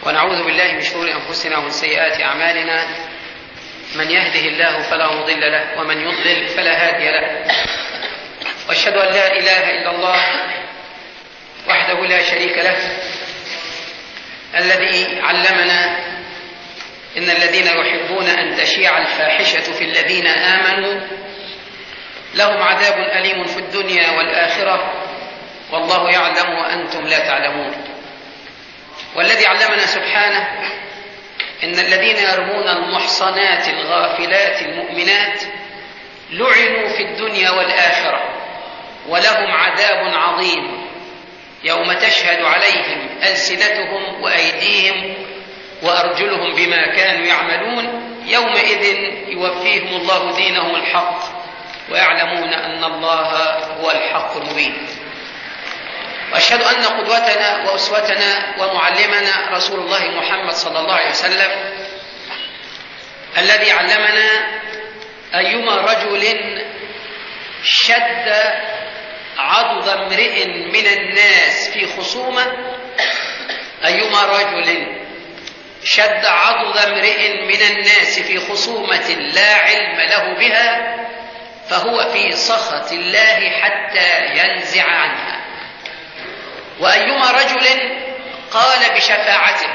ونعوذ بالله من شرور أنفسنا ومن سيئات أعمالنا. من يهده الله فلا مضل له ومن يضلل فلا هادي له. وأشهد أن لا إله إلا الله وحده لا شريك له الذي علمنا إن الذين يحبون أن تشيع الفاحشة في الذين آمنوا لهم عذاب أليم في الدنيا والآخرة والله يعلم وأنتم لا تعلمون. والذي علمنا سبحانه إن الذين يرمون المحصنات الغافلات المؤمنات لعنوا في الدنيا والآخرة ولهم عذاب عظيم يوم تشهد عليهم ألسنتهم وأيديهم وأرجلهم بما كانوا يعملون يومئذ يوفيهم الله دينهم الحق ويعلمون أن الله هو الحق المبين. وأشهد أن قدوتنا وأسوتنا ومعلمنا رسول الله محمد صلى الله عليه وسلم الذي علمنا أيما رجل شد عضد امرئ من الناس في خصومة أيما رجل شد عضد امرئ من الناس في خصومة لا علم له بها فهو في سخط الله حتى ينزع عنها. وأيما رجل قال بشفاعته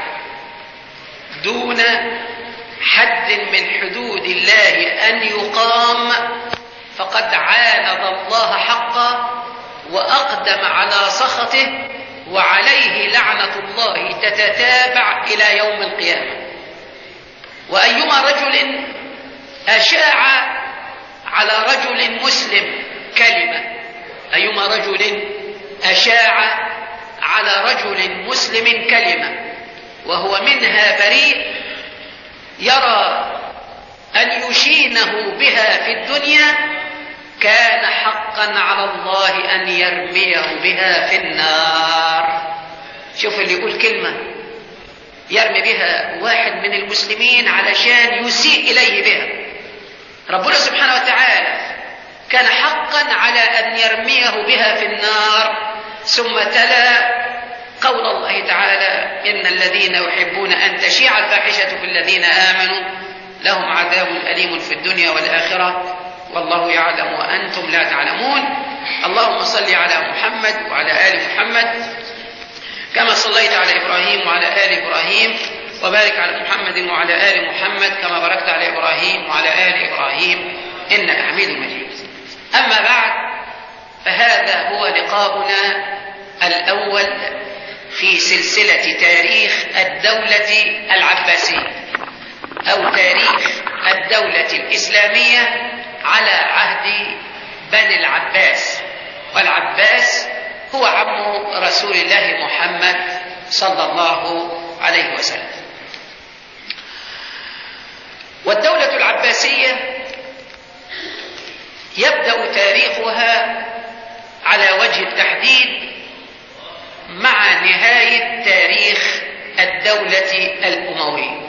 دون حد من حدود الله أن يقام فقد عاند الله حقا وأقدم على سخطه وعليه لعنة الله تتتابع إلى يوم القيامة. وأيما رجل أشاع على رجل مسلم كلمة أيما رجل أشاع على رجل مسلم كلمة وهو منها بريء يرى أن يشينه بها في الدنيا كان حقا على الله أن يرميه بها في النار. شوف اللي يقول كلمة يرمي بها واحد من المسلمين علشان يسيء إليه بها، ربنا سبحانه وتعالى كان حقا على أن يرميه بها في النار. ثم تلا قول الله تعالى إن الذين يحبون أن تشيع الفاحشة في الذين آمنوا لهم عذاب أليم في الدنيا والآخرة والله يعلم وأنتم لا تعلمون. اللهم صل على محمد وعلى آل محمد كما صليت على إبراهيم وعلى آل إبراهيم وبارك على محمد وعلى آل محمد كما باركت على إبراهيم وعلى آل إبراهيم إنك حميد مجيد. أما بعد فهذا هو لقاؤنا الأول في سلسلة تاريخ الدولة العباسية أو تاريخ الدولة الإسلامية على عهد بني العباس. والعباس هو عم رسول الله محمد صلى الله عليه وسلم. والدولة العباسية يبدأ تاريخها على وجه التحديد مع نهاية تاريخ الدولة الأموية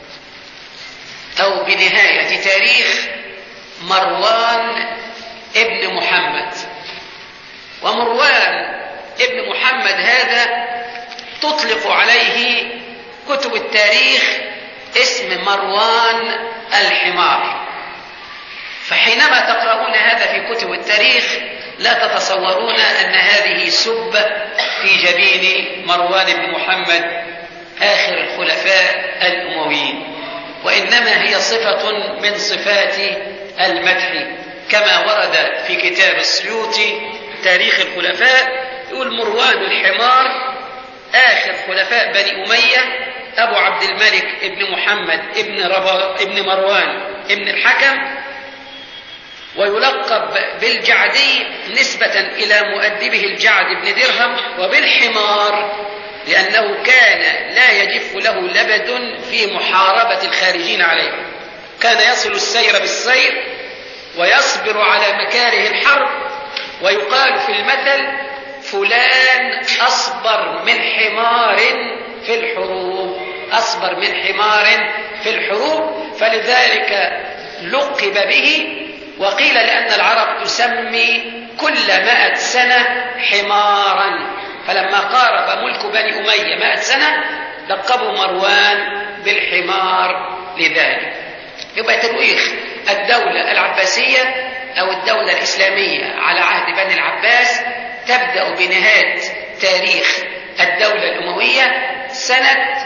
أو بنهاية تاريخ مروان ابن محمد. ومروان ابن محمد هذا تطلق عليه كتب التاريخ اسم مروان الحمار. فحينما تقرؤون هذا في كتب التاريخ لا تتصورون أن هذه سبة في جبين مروان بن محمد آخر الخلفاء الأمويين، وإنما هي صفة من صفات المدح كما ورد في كتاب السيوطي تاريخ الخلفاء يقول مروان الحمار آخر خلفاء بني أمية أبو عبد الملك ابن محمد ابن مروان ابن الحكم، ويلقب بالجعدي نسبة إلى مؤدبه الجعد بن درهم، وبالحمار لأنه كان لا يجف له لبد في محاربة الخارجين عليه، كان يصل السير بالسير ويصبر على مكاره الحرب. ويقال في المثل فلان أصبر من حمار في الحروب، أصبر من حمار في الحروب، فلذلك لقب به. وقيل لأن العرب تسمي كل 100 سنة حمارا، فلما قارب ملك بني أمية 100 سنة لقبوا مروان بالحمار لذلك. يبقى تاريخ الدولة العباسية أو الدولة الإسلامية على عهد بني العباس تبدأ بنهاية تاريخ الدولة الأموية سنة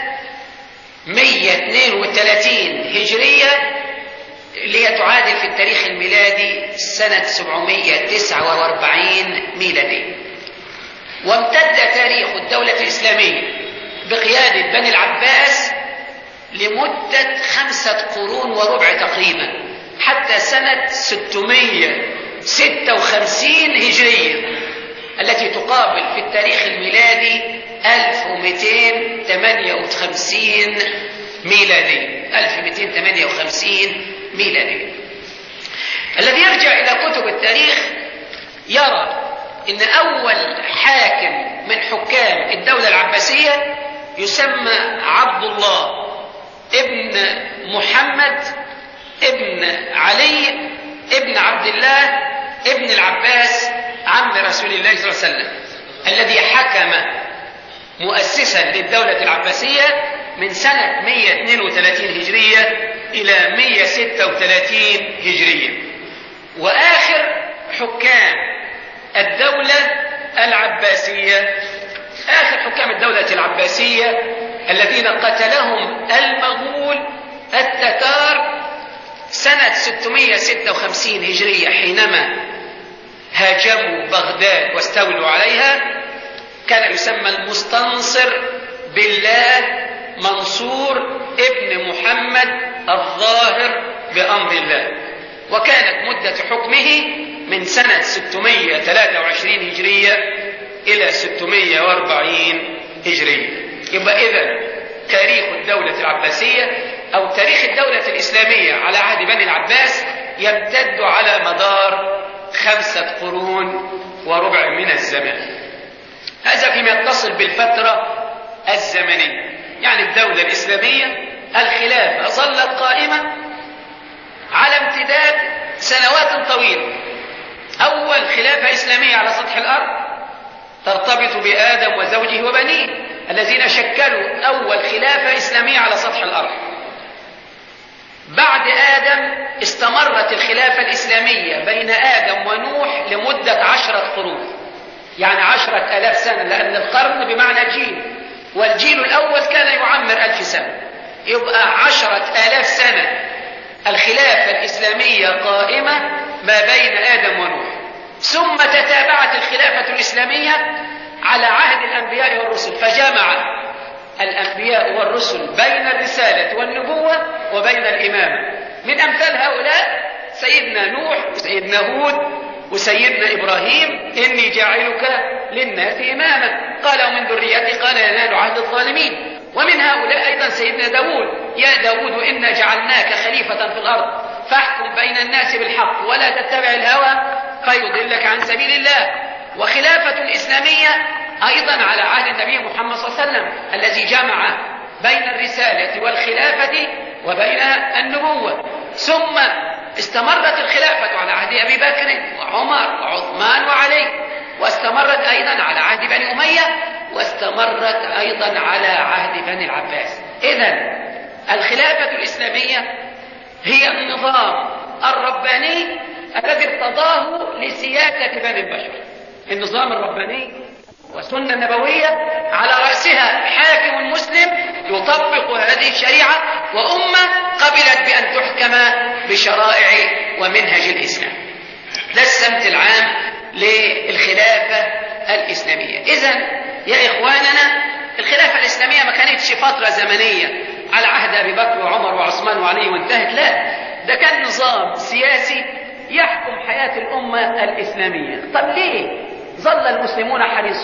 132 هجرية، اللي هي تعادل في التاريخ الميلادي سنة 749 ميلادي. وامتد تاريخ الدولة الإسلامية بقيادة بني العباس لمدة 5 قرون وربع تقريبا، حتى سنة 656 هجرية، التي تقابل في التاريخ الميلادي 1258 ميلادي. 1258 ميلادي. الذي يرجع إلى كتب التاريخ يرى إن أول حاكم من حكام الدولة العباسية يسمى عبد الله ابن محمد ابن علي ابن عبد الله ابن العباس عم رسول الله صلى الله عليه وسلم، الذي حكم مؤسسا للدولة العباسية من سنة 132 هجرية إلى 136 هجرية. وآخر حكام الدولة العباسية، آخر حكام الدولة العباسية الذين قتلهم المغول التتار سنة 656 هجرية حينما هاجموا بغداد واستولوا عليها، كان يسمى المستنصر بالله منصور ابن محمد الظاهر بأمر الله، وكانت مدة حكمه من سنة 623 هجرية إلى 640 هجرية. يبقى إذن تاريخ الدولة العباسية أو تاريخ الدولة الإسلامية على عهد بني العباس يمتد على مدار 5 قرون وربع من الزمان. هذا فيما يتصل بالفترة الزمنية، يعني الدولة الإسلامية الخلافة ظلت قائمة على امتداد سنوات طويلة. أول خلافة إسلامية على سطح الأرض ترتبط بآدم وزوجه وبنيه الذين شكلوا أول خلافة إسلامية على سطح الأرض. بعد آدم استمرت الخلافة الإسلامية بين آدم ونوح لمدة 10 قرون، يعني 10,000 سنة، لأن القرن بمعنى جيل، والجيل الأول كان يعمر 1000 سنة. يبقى 10,000 سنة الخلافة الإسلامية قائمة ما بين آدم ونوح، ثم تتابعت الخلافة الإسلامية على عهد الأنبياء والرسل، فجمع الأنبياء والرسل بين الرسالة والنبوة وبين الإمامة. من أمثال هؤلاء سيدنا نوح وسيدنا هود وسيدنا إبراهيم: إني جاعلك للناس إماما، قال ومن ذريتي، قال ينال عهد الظالمين. ومن هؤلاء أيضا سيدنا داود: يا داود إنا جعلناك خليفة في الأرض فاحكم بين الناس بالحق ولا تتبع الهوى فيضلك عن سبيل الله. وخلافة إسلامية أيضا على عهد النبي محمد صلى الله عليه وسلم الذي جمع بين الرسالة والخلافة وبين النبوة. ثم استمرت الخلافة على عهد أبي بكر وعمر وعثمان وعلي، واستمرت أيضا على عهد بني أمية، واستمرت أيضا على عهد بني العباس. إذن الخلافة الإسلامية هي النظام الرباني الذي ارتضاه لسيادة بني البشر، النظام الرباني والسنة النبوية على رأسها حاكم مسلم يطبق هذه الشريعة، وأمة قبلت بأن تحكم بشرائع ومنهج الإسلام. ده السمت العام للخلافة الإسلامية. إذن يا إخواننا، الخلافة الإسلامية ما كانتش فترة زمنية على عهد أبي بكر وعمر وعثمان وعلي وانتهت، لا، ده كان نظام سياسي يحكم حياة الأمة الإسلامية. طب ليه ظل المسلمون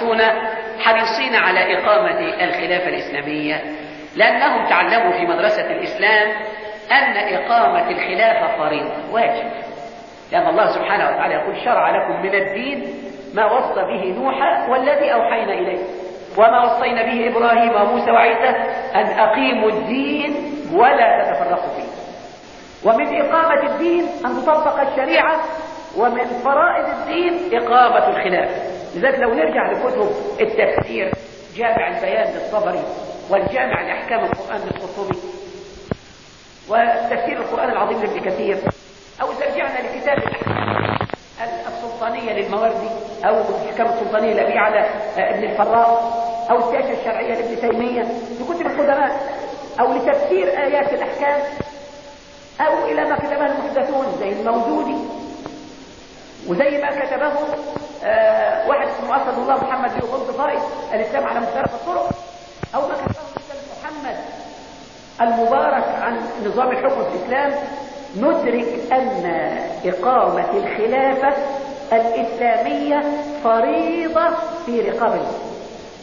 حريصين على إقامة الخلافة الإسلامية؟ لأنهم تعلموا في مدرسة الإسلام أن إقامة الخلافة فريضة واجب، لأن الله سبحانه وتعالى يقول: شرع لكم من الدين ما وصى به نوحا والذي أوحينا إليه وما وصينا به إبراهيم وموسى وعيسى أن أقيموا الدين ولا تتفرقوا فيه. ومن إقامة الدين أن تطبق الشريعة، ومن فرائض الدين إقامة الخلافة. لذلك لو نرجع لكتب التفسير، جامع البيان للطبري والجامع لأحكام القرآن للقرطبي، وتفسير القرآن العظيم لابن كثير، أو إذا رجعنا لكتاب الأحكام السلطانية للمواردي، أو الأحكام السلطانية لأبي على ابن الفراء، أو السياسة الشرعية لابن تيمية في كتب القدماء، أو لتفسير آيات الأحكام، أو إلى ما كتبه المحدثون زي الموجودي، وزي ما كتبه واحد اسمه أسد الله محمد بن غلط فائد الإسلام على مختلف الطرق، أو ما كتبه الأستاذ محمد المبارك عن نظام الحكم في الإسلام، ندرك أن إقامة الخلافة الإسلامية فريضة في رقاب المسلمين.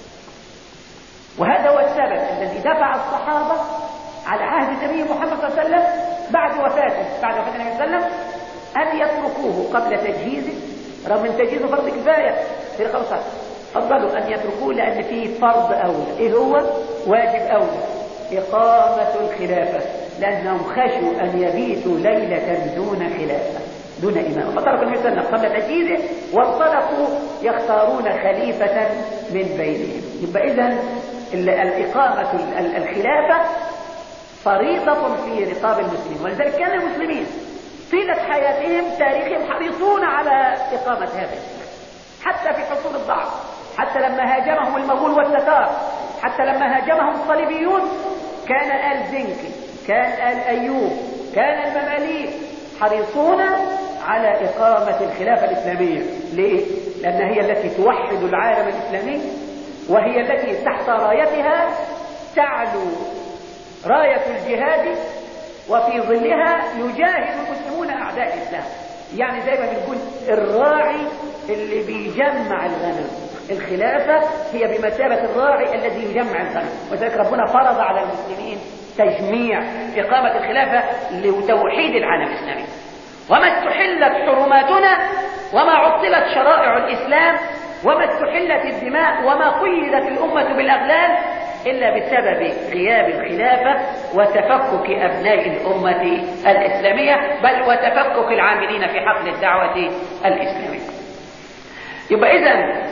وهذا هو السبب الذي دفع الصحابة على عهد النبي محمد صلى الله عليه وسلم بعد وفاة النبي صلى الله عليه وسلم أن يتركوه قبل تجهيزه، رغم من تجهيزه فرض كفاية في رقاب الصحابة، فضلوا أن يتركوه لأن فيه فرض أولى. إيه هو؟ واجب أولى، إقامة الخلافة، لأنهم خشوا أن يبيتوا ليلة دون خلافة، دون إمام، فتركوا النبي صلى الله عليه وسلم قبل تجهيزه وانطلقوا يختارون خليفة من بينهم. يبقى إذن الإقامة الخلافة فريضة في رقاب المسلمين، ولذلك كان المسلمين طيلة حياتهم تاريخهم حريصون على إقامة هذا الإسلام، حتى في حصول الضعف، حتى لما هاجمهم المغول والتتار، حتى لما هاجمهم الصليبيون، كان آل زنكي، كان آل أيوب، كان المماليك حريصون على إقامة الخلافة الإسلامية. ليه؟ لأنها هي التي توحد العالم الإسلامي، وهي التي تحت رايتها تعلو راية الجهاد، وفي ظلها يجاهد المسلمون أعداء الإسلام. يعني زي ما بنقول الراعي اللي بيجمع الغنم، الخلافة هي بمثابة الراعي الذي يجمع الغنم، وذلك ربنا فرض على المسلمين تجميع إقامة الخلافة لتوحيد العالم الإسلامي. وما استحلت حرماتنا، وما عطلت شرائع الإسلام، وما استحلت الدماء، وما قيدت الأمة بالأغلال إلا بسبب غياب الخلافة وتفكك أبناء الأمة الإسلامية، بل وتفكك العاملين في حقل الدعوة الإسلامية. يبقى إذن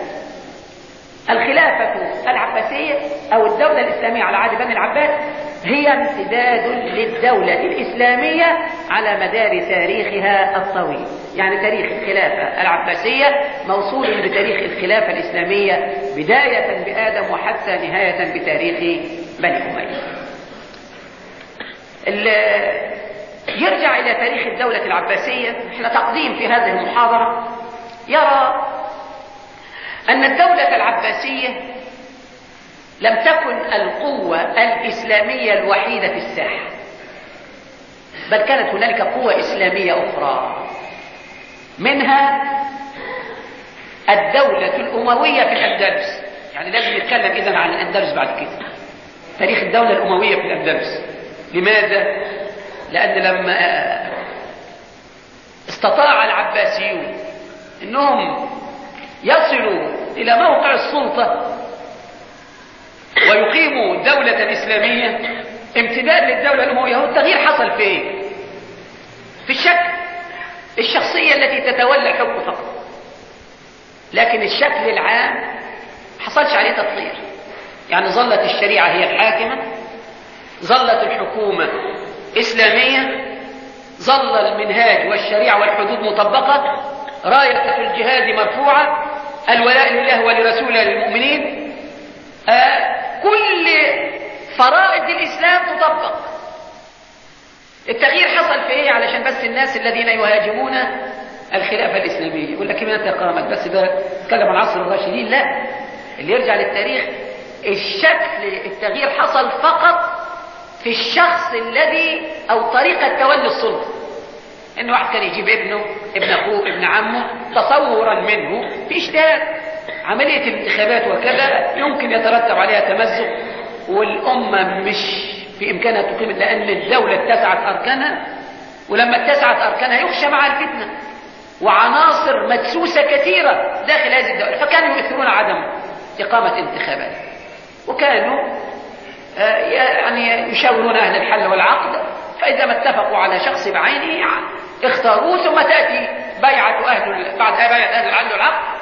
الخلافة العباسية أو الدولة الإسلامية على عهد بني العباس هي امتداد للدولة الإسلامية على مدار تاريخها الطويل. يعني تاريخ الخلافة العباسية موصول بتاريخ الخلافة الإسلامية بداية بآدم وحتى نهاية بتاريخ بني أمية. يرجع إلى تاريخ الدولة العباسية، احنا تقديم في هذه المحاضرة يرى أن الدولة العباسية لم تكن القوة الإسلامية الوحيدة في الساحة، بل كانت هنالك قوة إسلامية أخرى، منها الدولة الأموية في الأندلس. يعني لازم نتكلم إذن عن الأندلس بعد كده، تاريخ الدولة الأموية في الأندلس. لماذا؟ لأن لما استطاع العباسيون أنهم يصلوا إلى موقع السلطة ويقيموا دولة إسلامية امتداد للدولة الأموية، هو التغيير حصل في إيه؟ في الشكل، الشخصية التي تتولى الحكم فقط، لكن الشكل العام حصلش عليه تطهير. يعني ظلت الشريعة هي الحاكمة، ظلت الحكومة إسلامية، ظل المنهاج والشريعة والحدود مطبقة، راية الجهاد مرفوعة، الولاء لله ولرسوله للمؤمنين، كل فرائض الإسلام تطبق. التغيير حصل في ايه؟ علشان بس الناس الذين يهاجمون الخلافة الإسلامية يقول لك متى قامت؟ بس ده اتكلم عن عصر الراشدين. لا، اللي يرجع للتاريخ الشكل التغيير حصل فقط في الشخص الذي أو طريقة تولي السلطة، إن واحد كان يجيب ابنه، ابن أخوه، ابن عمه، تصورا منه في اجتهاد. عملية الانتخابات وكذا يمكن يترتب عليها تمزق، والأمة مش في إمكانها تقيم، لأن الدولة اتسعت أركانها، ولما اتسعت أركانها يخشى مع الفتنة وعناصر مدسوسة كثيرة داخل هذه الدولة، فكانوا يؤثرون عدم إقامة انتخابات، وكانوا يعني يشاورون أهل الحل والعقد، فإذا ما اتفقوا على شخص بعينه اختاروه، ثم تأتي بيعة بعد بيعة أهل الحل والعقد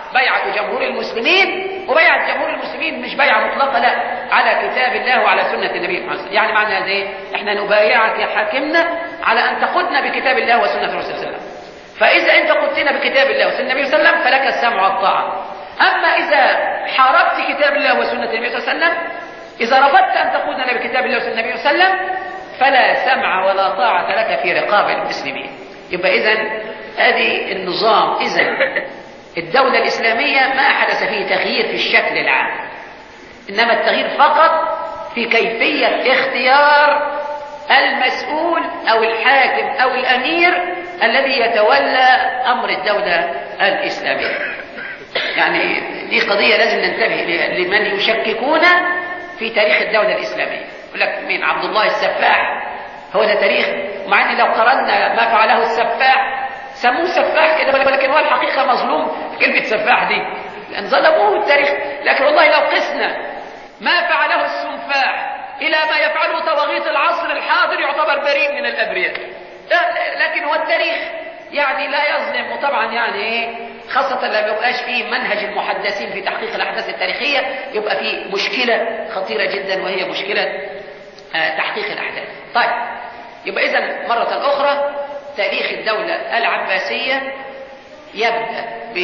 بيعة جمهور المسلمين، وبيعة جمهور المسلمين مش بيعة مطلقة، لا، على كتاب الله وعلى سنة النبي محمد. يعني معنى هذا ايه؟ احنا نبايعك يا حاكمنا على ان تقودنا بكتاب الله وسنة الرسول صلى الله عليه وسلم. فاذا انت قدتنا بكتاب الله وسنة النبي صلى الله عليه وسلم فلك السمع والطاعة. اما اذا حاربت كتاب الله وسنة النبي صلى الله عليه وسلم، اذا رفضت ان تقودنا بكتاب الله وسنة النبي صلى الله عليه وسلم، فلا سمع ولا طاعة لك في رقاب المسلمين. يبقى اذن ادي النظام. اذن الدولة الإسلامية ما حدث فيه تغيير في الشكل العام، إنما التغيير فقط في كيفية اختيار المسؤول أو الحاكم أو الأمير الذي يتولى أمر الدولة الإسلامية. يعني دي قضية لازم ننتبه لمن يشككون في تاريخ الدولة الإسلامية. يقول لك مين؟ عبد الله السفاح، هو ده تاريخ؟ مع أن لو قرأنا ما فعله السفاح سموه سفاح كده، ولكن هو الحقيقة مظلوم في كلمة سفاح دي، لأن ظلموه التاريخ. لكن والله لو قسنا ما فعله السنفاح إلى ما يفعله طواغيت العصر الحاضر يعتبر بريء من الأبرياء. لكن هو التاريخ يعني لا يظلم. وطبعا يعني ايه، خاصة لما يبقاش فيه منهج المحدثين في تحقيق الأحداث التاريخية، يبقى فيه مشكلة خطيرة جدا، وهي مشكلة تحقيق الأحداث. طيب، يبقى إذن مرة أخرى تاريخ الدولة العباسية يبدأ ب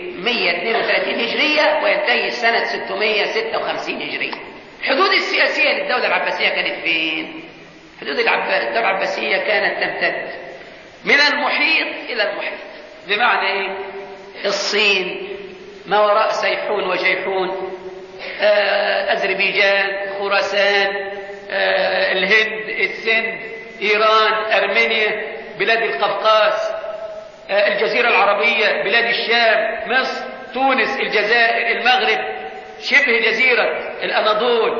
132 هجرية وينتهي سنة 656 هجرية. الحدود السياسية للدولة العباسية كانت فين؟ حدود الدولة العباسية كانت تمتد من المحيط إلى المحيط. بمعنى إيه؟ الصين، ما وراء سيحون وجيحون، أذربيجان، خراسان، الهند، السند، إيران، أرمينيا، بلاد القفقاز، الجزيرة العربية، بلاد الشام، مصر، تونس، الجزائر، المغرب، شبه جزيرة الأناضول،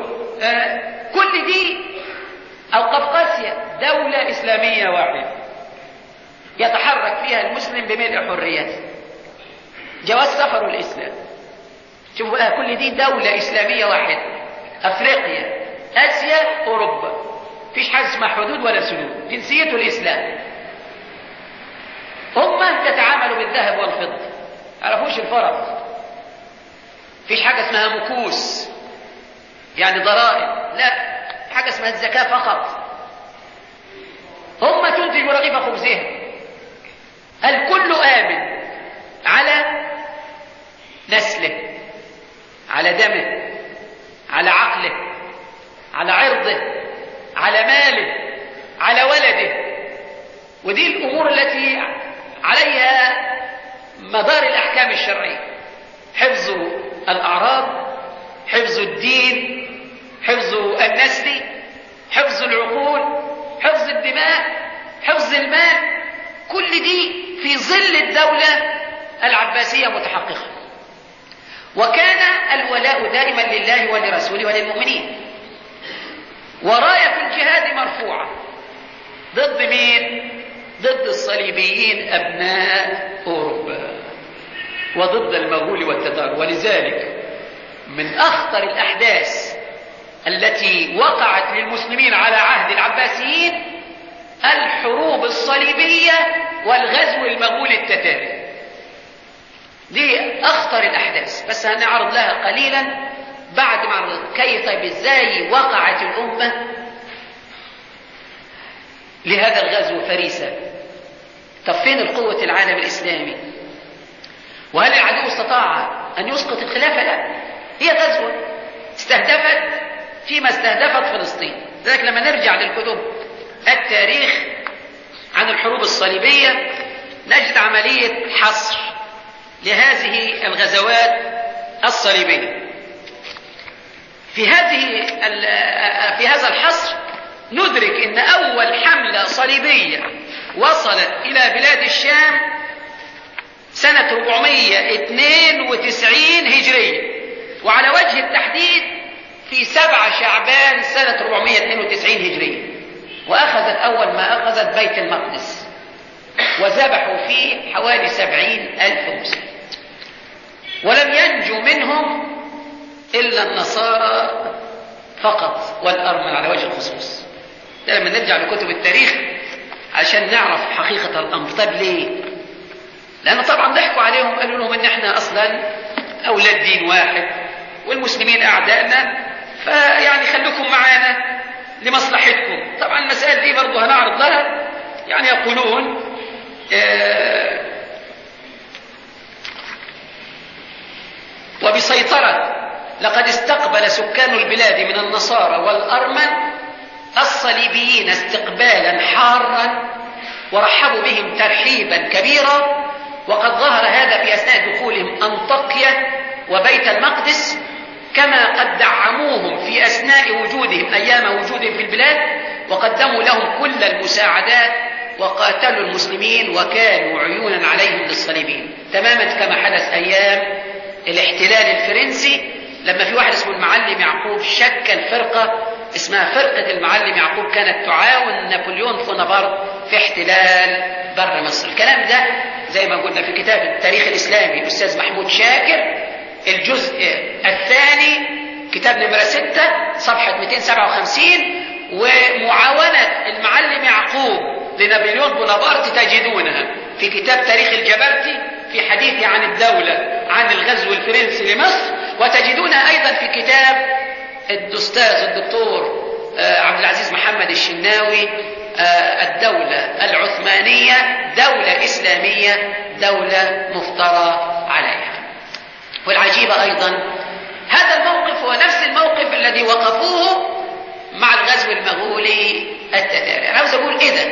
كل دي أو قفقاسيا دولة إسلامية واحدة يتحرك فيها المسلم بملء حريته، جواز سفر الإسلام. شوفوا كل دي دولة إسلامية واحدة. أفريقيا، آسيا، أوروبا، فيش حاجة اسمها حدود ولا سدود، جنسيته الإسلام. هم تتعاملوا بالذهب والفضة، عرفوش الفرق. فيش حاجة اسمها مكوس يعني ضرائب، لا، حاجة اسمها الزكاة فقط. هم تنتج رغيف خبزهم. الكل آمن على نسله، على دمه، على عقله، على عرضه، على ماله، على ولده. ودي الأمور التي عليها مدار الأحكام الشرعية: حفظ الأعراض، حفظ الدين، حفظ النسل، حفظ العقول، حفظ الدماء، حفظ المال. كل دي في ظل الدولة العباسية متحققة. وكان الولاء دائما لله ولرسوله وللمؤمنين، وراية الجهاد مرفوعة. ضد مين؟ ضد الصليبيين أبناء أوروبا، وضد المغول والتتار. ولذلك من أخطر الأحداث التي وقعت للمسلمين على عهد العباسيين الحروب الصليبية والغزو المغولي التتاري. دي أخطر الأحداث، بس هنعرض لها قليلا بعد ما عرض كيف ازاي وقعت الأمة لهذا الغزو فريسة. طب فين القوة العالم الإسلامي؟ وهل العدو استطاع أن يسقط الخلافة؟ لا، هي غزوة استهدفت فيما استهدفت فلسطين. لذلك لما نرجع للكتب التاريخ عن الحروب الصليبية نجد عملية حصر لهذه الغزوات الصليبية. في هذا الحصر ندرك أن أول حملة صليبية وصلت إلى بلاد الشام سنة 492 هجرية، وعلى وجه التحديد في 7 شعبان سنة 492 هجرية. وأخذت أول ما أخذت بيت المقدس، وذبحوا فيه حوالي 70,000 مسلم، ولم ينجو منهم إلا النصارى فقط والأرمن على وجه الخصوص. ده لما نرجع لكتب التاريخ عشان نعرف حقيقة الأمر. طب ليه؟ لأنه طبعا ضحكوا عليهم، قالوا لهم إن إحنا أصلا أولاد دين واحد والمسلمين أعدائنا، فيعني خلوكم معانا لمصلحتكم. طبعا المسائل دي برضو هنعرض لها. يعني يقولون وبسيطرة لقد استقبل سكان البلاد من النصارى والأرمن الصليبيين استقبالا حارا ورحبوا بهم ترحيبا كبيرا، وقد ظهر هذا في أثناء دخولهم أنطاكيا وبيت المقدس، كما قد دعموهم في أثناء وجودهم أيام وجودهم في البلاد، وقدموا لهم كل المساعدات وقاتلوا المسلمين وكانوا عيونا عليهم للصليبيين، تماما كما حدث أيام الاحتلال الفرنسي لما في واحد اسمه المعلم يعقوب شكل فرقة اسمها فرقة المعلم يعقوب، كانت تعاون نابليون بونابرت في احتلال بر مصر. الكلام ده زي ما قلنا في كتاب التاريخ الإسلامي الأستاذ محمود شاكر الجزء الثاني كتاب نمرة 6 صفحة 257، ومعاونة المعلم يعقوب لنابليون بونابرت تجدونها في كتاب تاريخ الجبرتي في حديث عن الدولة عن الغزو الفرنسي لمصر، وتجدونها أيضا في كتاب الأستاذ الدكتور عبد العزيز محمد الشناوي الدولة العثمانية دولة إسلامية دولة مفترى عليها. والعجيبة أيضا هذا الموقف هو نفس الموقف الذي وقفوه مع الغزو المغولي التتاري. أنا عاوز أقول إذا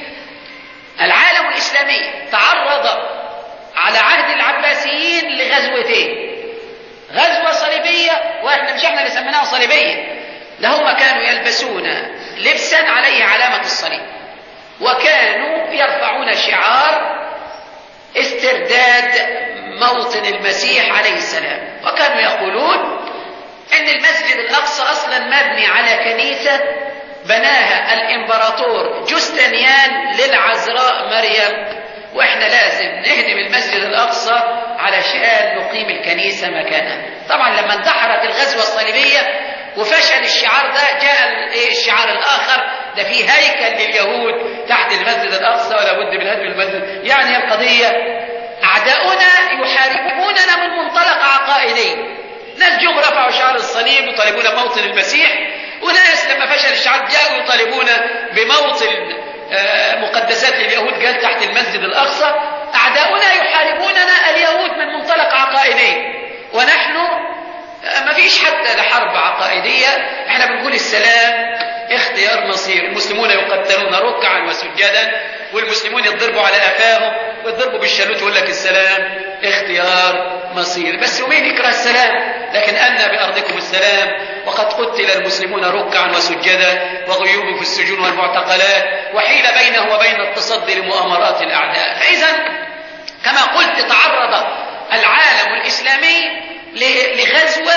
العالم الإسلامي تعرض على عهد العباسيين لغزوتين، غزوة صليبية، وإحنا مش إحنا اللي سميناها صليبية، ده هم كانوا يلبسون لبسا عليه علامة الصليب، وكانوا يرفعون شعار استرداد موطن المسيح عليه السلام، وكانوا يقولون ان المسجد الاقصى اصلا مبني على كنيسة بناها الامبراطور جوستنيان للعذراء مريم، واحنا لازم نهدم المسجد الاقصى علشان نقيم الكنيسة مكانها. طبعا لما اندحرت الغزوة الصليبية وفشل الشعار ده، جاء الشعار الاخر ده في هيكل لليهود تحت المسجد الاقصى ولا بد من هدم المسجد. يعني القضية اعداؤنا يحاربوننا من منطلق عقائدي، ناس جم رفعوا شعار الصليب يطالبون بموطن المسيح، وناس لما فشل الشعار جاءوا يطالبون بموطن مقدسات اليهود قال تحت المسجد الاقصى. اعداؤنا يحاربوننا اليهود من منطلق عقائدي، ونحن ما فيش حتى لحرب عقائدية، احنا بنقول السلام اختيار مصير. المسلمون يقتلون ركعا وسجدا، والمسلمون يضربوا على قفاهم ويضربوا بالشالوت ويقول لك السلام اختيار مصير. بس ومين يكره السلام؟ لكن أن بأرضكم السلام وقد قتل المسلمون ركعا وسجدا وغيوب في السجون والمعتقلات، وحيل بينه وبين التصدي لمؤامرات الأعداء. فإذا كما قلت تعرض العالم الإسلامي لغزوة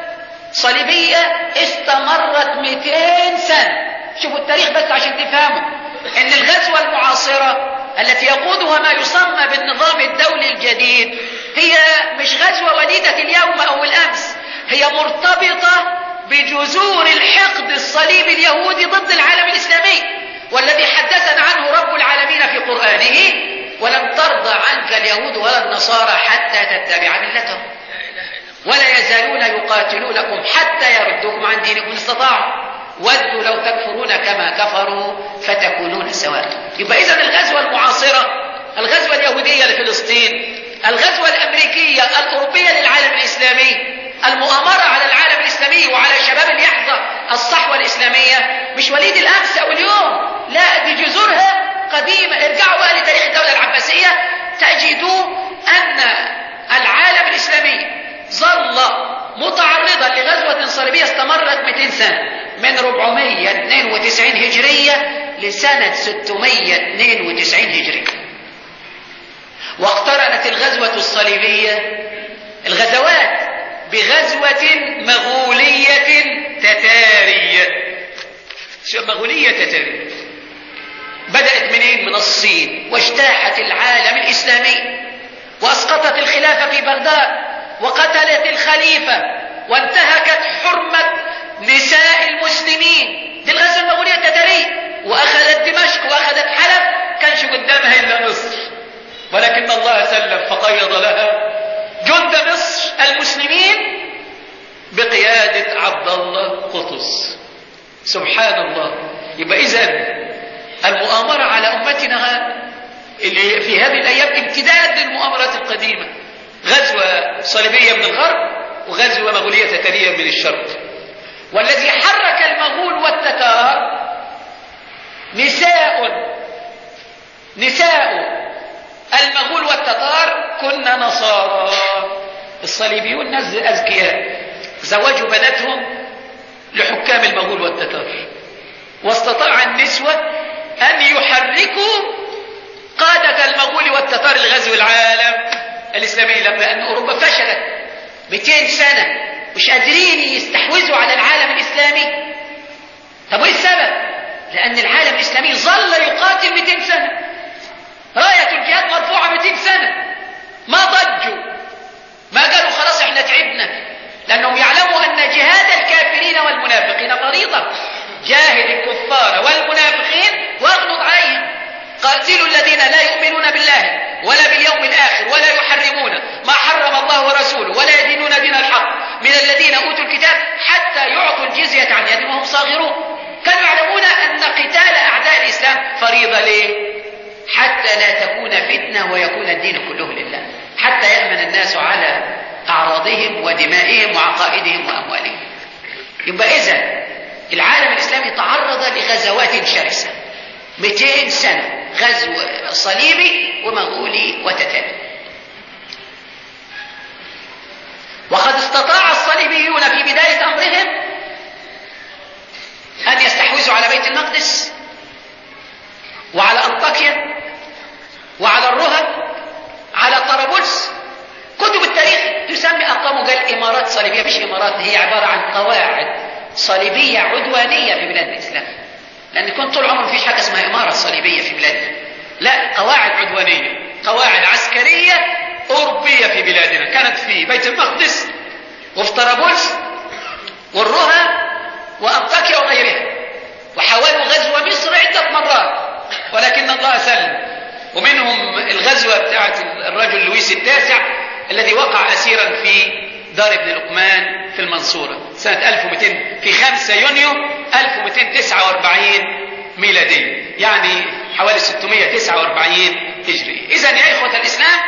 صليبية استمرت 200 سنة. شوفوا التاريخ بس عشان تفهموا ان الغزوة المعاصرة التي يقودها ما يسمى بالنظام الدولي الجديد هي مش غزوة وليدة اليوم او الامس، هي مرتبطة بجذور الحقد الصليبي اليهودي ضد العالم الاسلامي، والذي حدثنا عنه رب العالمين في قرآنه: ولن ترضى عنك اليهود ولا النصارى حتى تتبع ملتهم ولا يزالون يقاتلونكم حتى يردوكم عن دينكم إن استطاعوا ودوا لو تكفرون كما كفروا فتكونون سواء. يبقى إذن الغزوة المعاصرة، الغزوة اليهودية لفلسطين، الغزوة الأمريكية الأوروبية للعالم الإسلامي، المؤامرة على العالم الإسلامي وعلى شباب اليحظة الصحوة الإسلامية مش وليد الأمس أو اليوم، لا دي جذورها قديمة. ارجعوا بقى لتاريخ الدولة العباسية تجدوا أن العالم الإسلامي ظل متعرضا لغزوة صليبية استمرت 200 سنة، من 492 هجرية لسنة 692 هجرية. واقترنت الغزوة الصليبية الغزوات بغزوة مغولية تتارية. مغولية تتارية بدأت منين؟ من الصين، واجتاحت العالم الإسلامي وأسقطت الخلافة في بغداد وقتلت الخليفة وانتهكت حرمة نساء المسلمين. دي الغزوة المغولية التتارية، وأخذت دمشق وأخذت حلب، كانش قدامها إلا مصر، ولكن الله سلم فقيض لها جند مصر المسلمين بقيادة عبد الله قطز. سبحان الله. يبقى إذن المؤامرة على أمتنا اللي في هذه الأيام امتداد للمؤامرات القديمة، غزوة صليبية من الغرب وغزوة مغولية تتارية من الشرق. والذي حرك المغول والتتار نساء المغول والتتار كن نصارى. الصليبيون ناس أذكياء زوجوا بناتهم لحكام المغول والتتار، واستطاع النسوة أن يحركوا قادة المغول والتتار لغزو العالم الإسلامي، لما أن أوروبا فشلت 200 سنة مش قادرين يستحوذوا على العالم الإسلامي. طب وإيه السبب؟ لأن العالم الإسلامي ظل يقاتل 200 سنة، راية الجهاد مرفوعة 200 سنة، ما ضجوا، ما قالوا خلاص احنا تعبنا، لأنهم يعلموا أن جهاد الكافرين والمنافقين فريضة. جاهد الكفار والمنافقين واغلظ عليهم، قاتلوا الذين لا يؤمنون بالله ولا باليوم الآخر ولا يحرمون ما حرم الله ورسوله ولا يدينون دين الحق من الذين أوتوا الكتاب حتى يعطوا الجزية عن يد وهم صاغرون. كانوا يعلمون أن قتال أعداء الإسلام فريضة. ليه؟ حتى لا تكون فتنة ويكون الدين كله لله، حتى يأمن الناس على أعراضهم ودمائهم وعقائدهم وأموالهم. يبقى إذن العالم الإسلامي تعرض لغزوات شرسة 200 سنة، غزو صليبي ومغولي وتتاري. وقد استطاع الصليبيون في بداية أمرهم أن يستحوذوا على بيت المقدس وعلى أنطاكيا وعلى الرهب، على طرابلس. كتب التاريخ تسمي أقاموا قال إمارات صليبية، مش إمارات، هي عبارة عن قواعد صليبية عدوانية في بلاد الإسلام، لأن كنت طول عمر مفيش حاجة اسمها إمارة صليبية في بلادنا، لا، قواعد عدوانية، قواعد عسكرية أوروبية في بلادنا، كانت في بيت المقدس وفي طرابلس والرهب وأنطاكيا وغيرها. وحاولوا غزو مصر عدة مرات ولكن الله سلم. ومنهم الغزوة بتاعت الرجل لويس التاسع الذي وقع أسيرا في دار ابن لقمان في المنصورة سنة 1200 في 5 يونيو 1249 ميلادية، يعني حوالي 649 هجري. إذن يا إخوة الإسلام،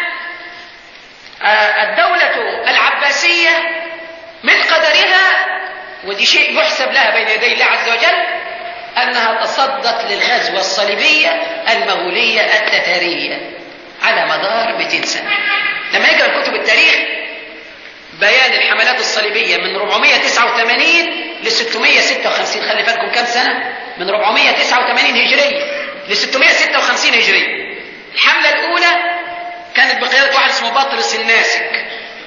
الدولة العباسية من قدرها، ودي شيء يحسب لها بين يدي الله عز وجل، أنها تصدت للغزوة الصليبية المغولية التتارية على مدار 200 سنة. لما يقرأ كتب التاريخ بيان الحملات الصليبية من 489 ل 656، خلي بالكم كم سنة؟ من 489 هجرية ل 656 هجرية. الحملة الأولى كانت بقيادة واحد اسمه بطرس الناسك.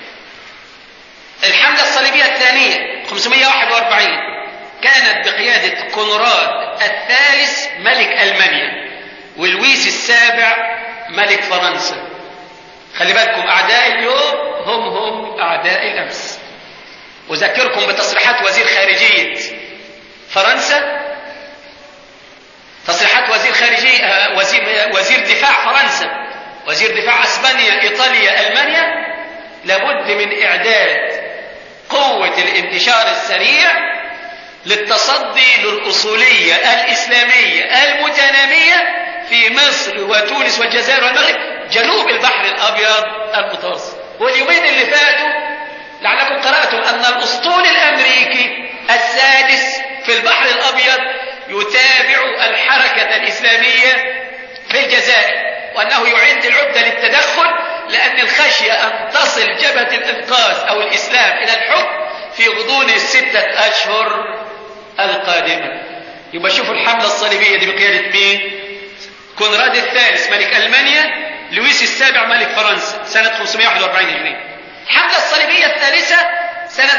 الحملة الصليبية الثانية 541 كانت بقيادة كونراد الثالث ملك ألمانيا ولويس السابع ملك فرنسا. خلي بالكم أعداء اليوم هم أعداء الأمس. أذكركم بتصريحات وزير خارجية فرنسا، تصريحات وزير خارجية وزير دفاع فرنسا، وزير دفاع أسبانيا، إيطاليا، ألمانيا، لابد من إعداد قوة الانتشار السريع للتصدي للأصولية الإسلامية المتنامية في مصر وتونس والجزائر والمغرب جنوب البحر الأبيض المتوسط. واليومين اللي فاتوا لعلكم قرأتم أن الأسطول الأمريكي السادس في البحر الأبيض يتابع الحركة الإسلامية في الجزائر، وأنه يعد العدة للتدخل لأن الخشية أن تصل جبهة الإنقاذ أو الإسلام إلى الحكم في غضون 6 أشهر القادمة. يبقى شوفوا الحملة الصليبية دي بقيادة مين؟ كونراد الثالث ملك ألمانيا، لويس السابع ملك فرنسا سنة 541 هجرية. الحملة الصليبية الثالثة سنة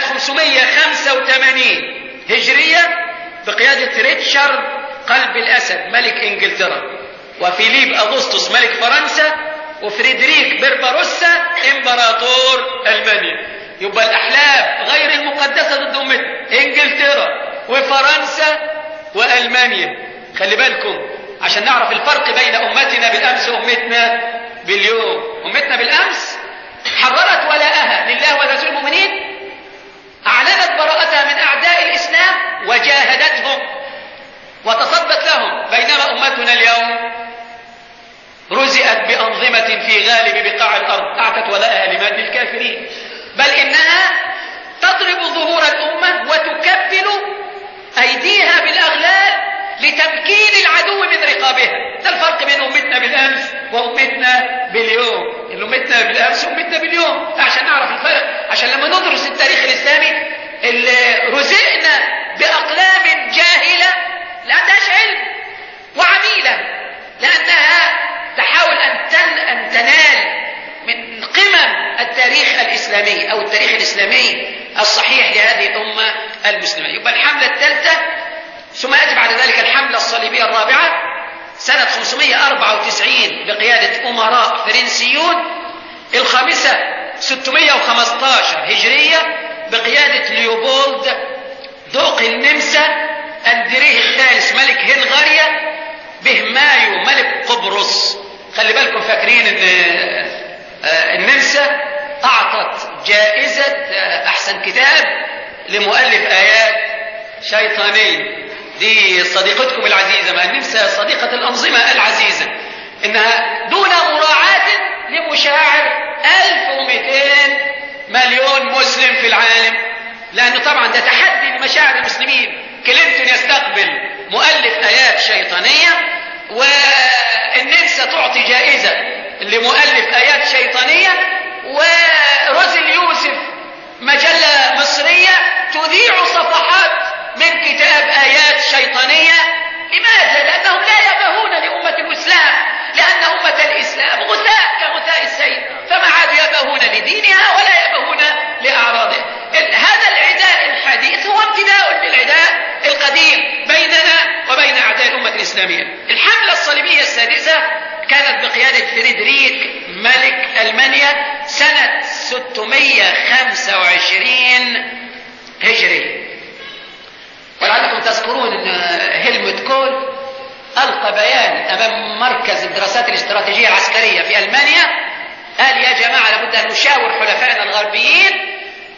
585 هجرية بقيادة ريتشارد قلب الأسد ملك إنجلترا، وفيليب أغسطس ملك فرنسا، وفريدريك بربروسا إمبراطور ألمانيا. يبقى الأحلاف غير المقدسة ضد أمتنا، إنجلترا وفرنسا وألمانيا. خلي بالكم عشان نعرف الفرق بين أمتنا بالأمس وأمتنا باليوم. أمتنا بالأمس حررت ولاءها لله ولرسول المؤمنين، أعلنت براءتها من أعداء الإسلام وجاهدتهم وتصدت لهم، بينما أمتنا اليوم رزئت بأنظمة في غالب بقاع الأرض أعطت ولاءها لمال الكافرين، بل إنها تضرب ظهور الأمة وتكبل أيديها بالأغلال لتمكين العدو من رقابها. ده الفرق بين أمتنا بالأمس وأمتنا باليوم. أمتنا بالأمس وأمتنا باليوم عشان نعرف الفرق، عشان لما ندرس التاريخ الإسلامي اللي رزقنا بأقلام جاهلة لا عندهاش علم وعميلة، لأنها تحاول أن تنال من قمم التاريخ الإسلامي أو التاريخ الإسلامي الصحيح لهذه الأمة المسلمة. يبقى الحملة الثالثة، ثم يأتي بعد ذلك الحملة الصليبية الرابعة سنة 594 بقيادة أمراء فرنسيون، الخامسة 615 هجرية بقيادة ليوبولد دوق النمسا، أندريه الثالث ملك هنغاريا، بهمايو ملك قبرص. خلي بالكم فاكرين ان النمسا اعطت جائزة احسن كتاب لمؤلف ايات شيطانية. دي صديقتكم العزيزة، ما النمسا صديقة الانظمة العزيزة، انها دون مراعاة لمشاعر 1200 مليون مسلم في العالم، لانه طبعا ده تحدي لمشاعر المسلمين. كلينتون يستقبل مؤلف ايات شيطانية، والنمسا تعطي جائزة لمؤلف آيات شيطانية، وروزل يوسف مجلة مصرية تذيع صفحات من كتاب آيات شيطانية. لماذا؟ لأنهم لا يبهون لأمة الإسلام، لأن أمة الإسلام غثاء كغثاء السيل، فما عادوا يبهون لدينها ولا يبهون لأعراضها. هذا العداء الحديث هو امتداء للعداء القديم بيننا وبين أعداء الأمة الإسلامية. الحملة الصليبية السادسة كانت بقيادة فريدريك ملك ألمانيا سنة 625 هجري. ولعلكم تذكرون أن هيلموت كول ألقى بيان أمام مركز الدراسات الاستراتيجية العسكرية في ألمانيا، قال يا جماعة لابد أن نشاور حلفائنا الغربيين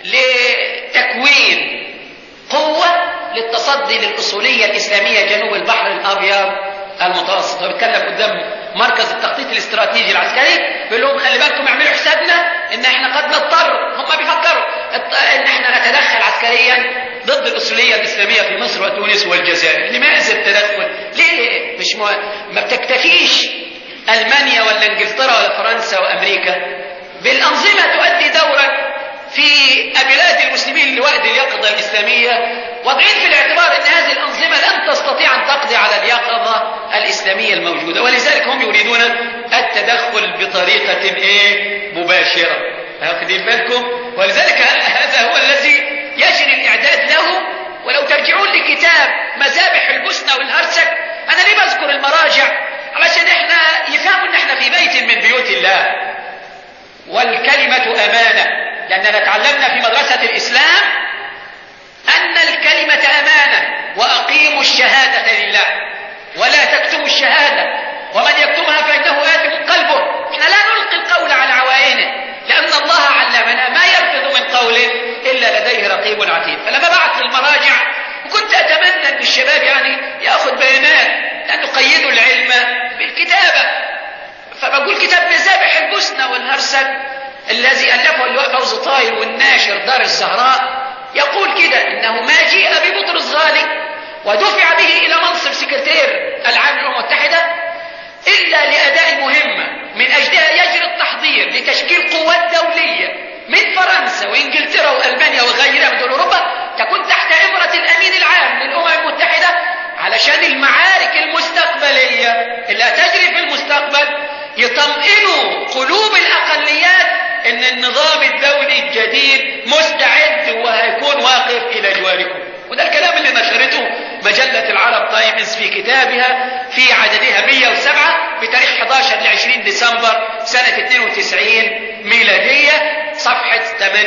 لتكوين قوة للتصدي للأصولية الإسلامية جنوب البحر الأبيض المتوسط. وبيتكلم قدام مركز التخطيط الاستراتيجي العسكري، بيقول لهم خلي بالكم اعملوا حسابنا ان احنا قد نضطر، هم بيفكروا ان احنا نتدخل عسكريا ضد الأصولية الإسلامية في مصر وتونس والجزائر. لماذا التدخل؟ ليه مش ما بتكتفيش ألمانيا ولا إنجلترا ولا فرنسا وأمريكا بالأنظمة تؤدي دورا في بلاد المسلمين لوحد اليقظة الإسلامية، واضعين في الاعتبار أن هذه الأنظمة لن تستطيع أن تقضي على اليقظة الإسلامية الموجودة، ولذلك هم يريدون التدخل بطريقة مباشرة. واخدين بالكم؟ ولذلك هذا هو الذي يجري الإعداد له. ولو ترجعون لكتاب مذابح البوسنة والهرسك، أنا ليه بذكر المراجع؟ علشان احنا يفهموا ان احنا في بيت من بيوت الله، والكلمة أمانة، لأننا تعلمنا في مدرسة الإسلام أن الكلمة أمانة، وأقيموا الشهادة لله ولا تكتموا الشهادة، ومن يكتمها فإنه آثم قلبه. احنا لا نلقي القول على عوائنه، لأن الله علمنا ما يلفظ من قول إلا لديه رقيب عتيد. فلما بعت للمراجع، وكنت أتمنى أن الشباب يأخذ بيانات، لأنه قيدوا العلم بالكتابة، فبقول كتاب مذابح البوسنة والهرسك الذي ألفه اللواء فوز طاهر والناشر دار الزهراء، يقول كده إنه ما جيء ببطرس غالي ودفع به إلى منصب سكرتير العام للأمم المتحدة إلا لأداء مهمة من أجلها يجري التحضير لتشكيل قوات دولية من فرنسا وإنجلترا وألمانيا وغيرها من دول أوروبا تكون تحت إمرة الأمين العام للأمم المتحدة، علشان المعارك المستقبلية اللي هتجري في المستقبل يطمئنوا قلوب الأقليات إن النظام الدولي الجديد مستعد وهيكون واقف إلى جواركم. وده الكلام اللي نشرته مجلة العرب تايمز في كتابها في عددها 107 بتاريخ 11 ل 20 ديسمبر سنة 92 ميلادية صفحة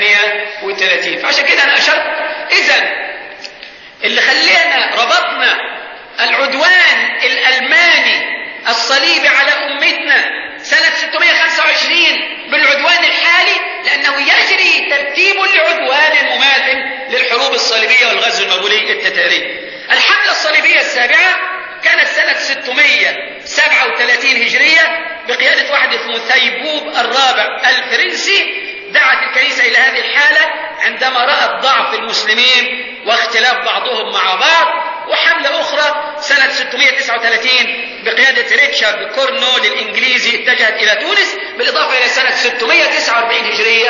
38. فعشان كده أنا أشرت إذن اللي خلينا ربطنا العدوان الألماني الصليبي على أمتنا سنة 625 22 بالعدوان الحالي، لأنه يجري ترتيب العدوان المماثل للحروب الصليبية والغزو المغولي التتاري. الحملة الصليبية السابعة كانت سنة 637 هجرية بقيادة واحد اسمه ثيبوب الرابع الفرنسي. دعت الكنيسة إلى هذه الحالة عندما رأت ضعف المسلمين واختلاف بعضهم مع بعض. وحملة أخرى سنة 639 بقيادة ريتشارد كورنول الإنجليزي اتجهت إلى تونس، بالإضافة إلى سنة 649 هجرية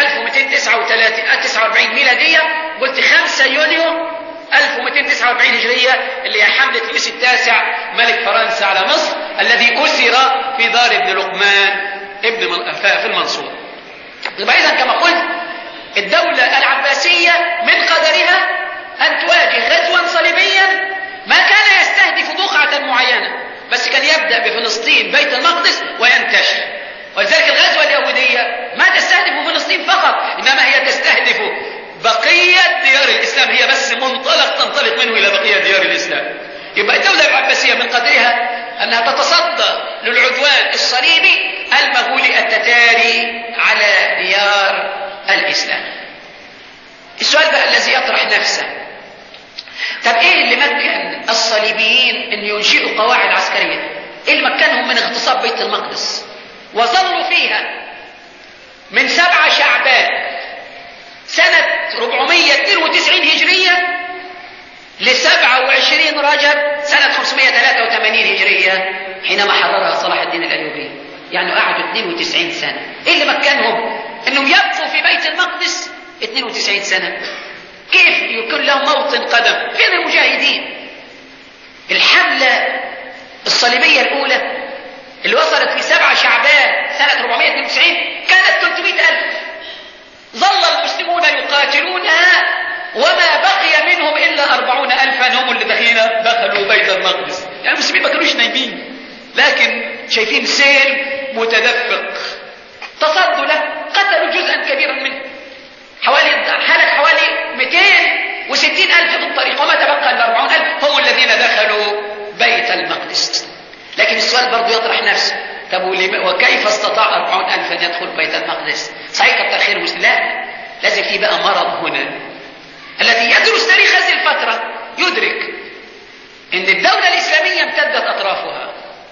1249 ميلادية، قلت 5 يونيو 1249 هجرية، اللي هي حملة لويس التاسع ملك فرنسا على مصر الذي أسر في دار ابن لقمان في المنصورة. يبقى إذن كما قلت الدولة العباسية من قدرها أن تواجه غزوا صليبيا ما كان يستهدف بقعة معينة، بس كان يبدأ بفلسطين بيت المقدس وينتشر. ولذلك الغزوة اليهودية ما تستهدف فلسطين فقط، إنما هي تستهدف بقية ديار الإسلام، هي بس منطلق تنطلق منه إلى بقية ديار الإسلام. يبقى الدولة العباسية من قدرها أنها تتصدى للعدوان الصليبي المغولي التتاري على ديار الإسلام. السؤال بقى الذي يطرح نفسه، طب إيه اللي مكن الصليبيين أن ينشئوا قواعد عسكرية؟ إيه اللي مكنهم من اغتصاب بيت المقدس وظلوا فيها من 7 شعبان سنة 492 هجرية ل 27 رجب سنة 583 هجرية حينما حررها صلاح الدين الأيوبي؟ يعني قعدوا 92 سنة. إيه اللي مكنهم أنهم يبقوا في بيت المقدس 92 سنة؟ كيف يكون لهم موطن قدم؟ فين المجاهدين؟ الحملة الصليبية الأولى اللي وصلت في 7 شعبان سنة 492 كانت 300,000. ظل المسلمون يقاتلونها وما بقي منهم إلا 40,000 هم اللي دخلوا بيت المقدس. يعني المسلمين ما كانوش نايمين، لكن شايفين سيل متدفق تصدوا له، قتلوا جزءا كبيرا منه، حوالي 260,000 في الطريق، وما تبقى إلا 40,000 هم الذين دخلوا بيت المقدس. لكن السؤال برضو يطرح نفسه، طب وكيف استطاع 40,000 أن يدخل بيت المقدس؟ صحيح كتر خير المسلم، لا، لازم في بقى مرض هنا. الذي يدرس تاريخ هذه الفترة يدرك أن الدولة الإسلامية امتدت أطرافها،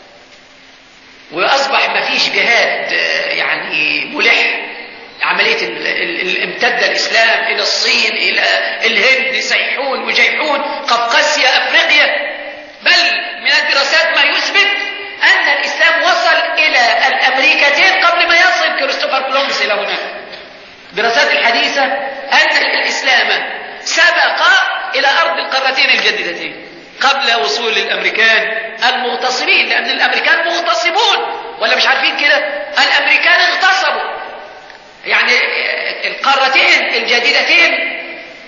وأصبح ما فيش جهاد يعني ملح. عملية امتد الإسلام إلى الصين، إلى الهند، سيحون وجيحون، قفقاسيا، أفريقيا. بل من الدراسات ما يثبت أن الإسلام وصل إلى الأمريكتين قبل ما يصل كريستوفر كولومبوس إلى هناك. الدراسات الحديثة أن الإسلام سبق إلى أرض القارتين الجديدتين قبل وصول الأمريكان المغتصبين، لأن الأمريكان مغتصبون، ولا مش عارفين كده؟ الأمريكان اغتصبوا. يعني القارتين الجديدتين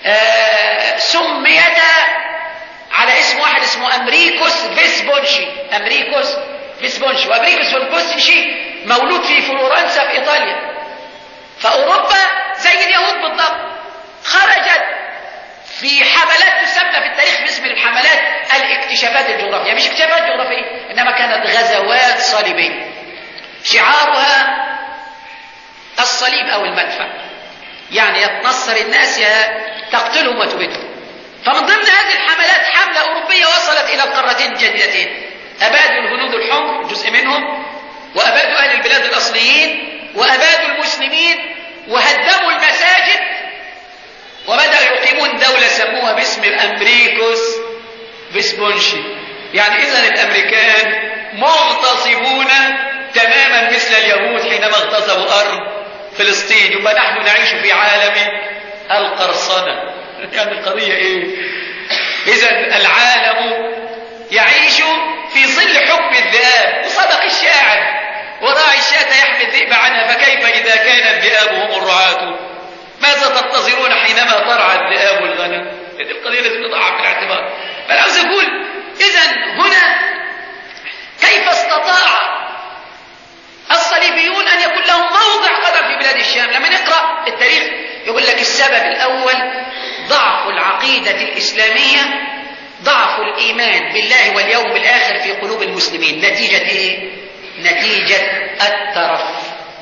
سميتا على اسم واحد اسمه أمريكوس فيسبونشي. أمريكوس فيسبونشي، وأمريكوس فيسبونشي مولود في فلورنسا في إيطاليا. فأوروبا زي اليهود بالضبط خرجت في حملات تسمى في التاريخ باسم الحملات الاكتشافات الجغرافية، مش اكتشافات جغرافية إنما كانت غزوات صليبية شعارها الصليب أو المدفع، يعني يتنصر الناس يا تقتلهم وتبيدهم. فمن ضمن هذه الحملات حملة أوروبية وصلت إلى القارتين الجديدتين، أبادوا الهنود الحمر جزء منهم، وأبادوا أهل البلاد الأصليين، وأبادوا المسلمين، وهدموا المساجد، وبدأوا يقيمون دولة سموها باسم الأمريكوس فيسبونشي. يعني إذن الأمريكان مغتصبون تماما مثل اليهود حينما اغتصبوا أرض فلسطين. يبقى نحن نعيش في عالم القرصنة. يعني القضية إيه؟ إذن العالم يعيش في ظل حكم الذئاب. وصدق الشاعر: وراعي الشاة يحمي الذئب عنها، فكيف إذا كان الذئاب هم الرعاة؟ ماذا تنتظرون حينما ترعى الذئاب الغنم؟ هذه القضية لازم نضعها في الاعتبار. بل عاوز أقول إذن هنا كيف استطاع الصليبيون أن يكون لهم موضع قدم في بلاد الشام؟ لما نقرأ التاريخ يقول لك السبب الأول ضعف العقيدة الإسلامية، ضعف الإيمان بالله واليوم الآخر في قلوب المسلمين. نتيجة إيه؟ نتيجة الترف.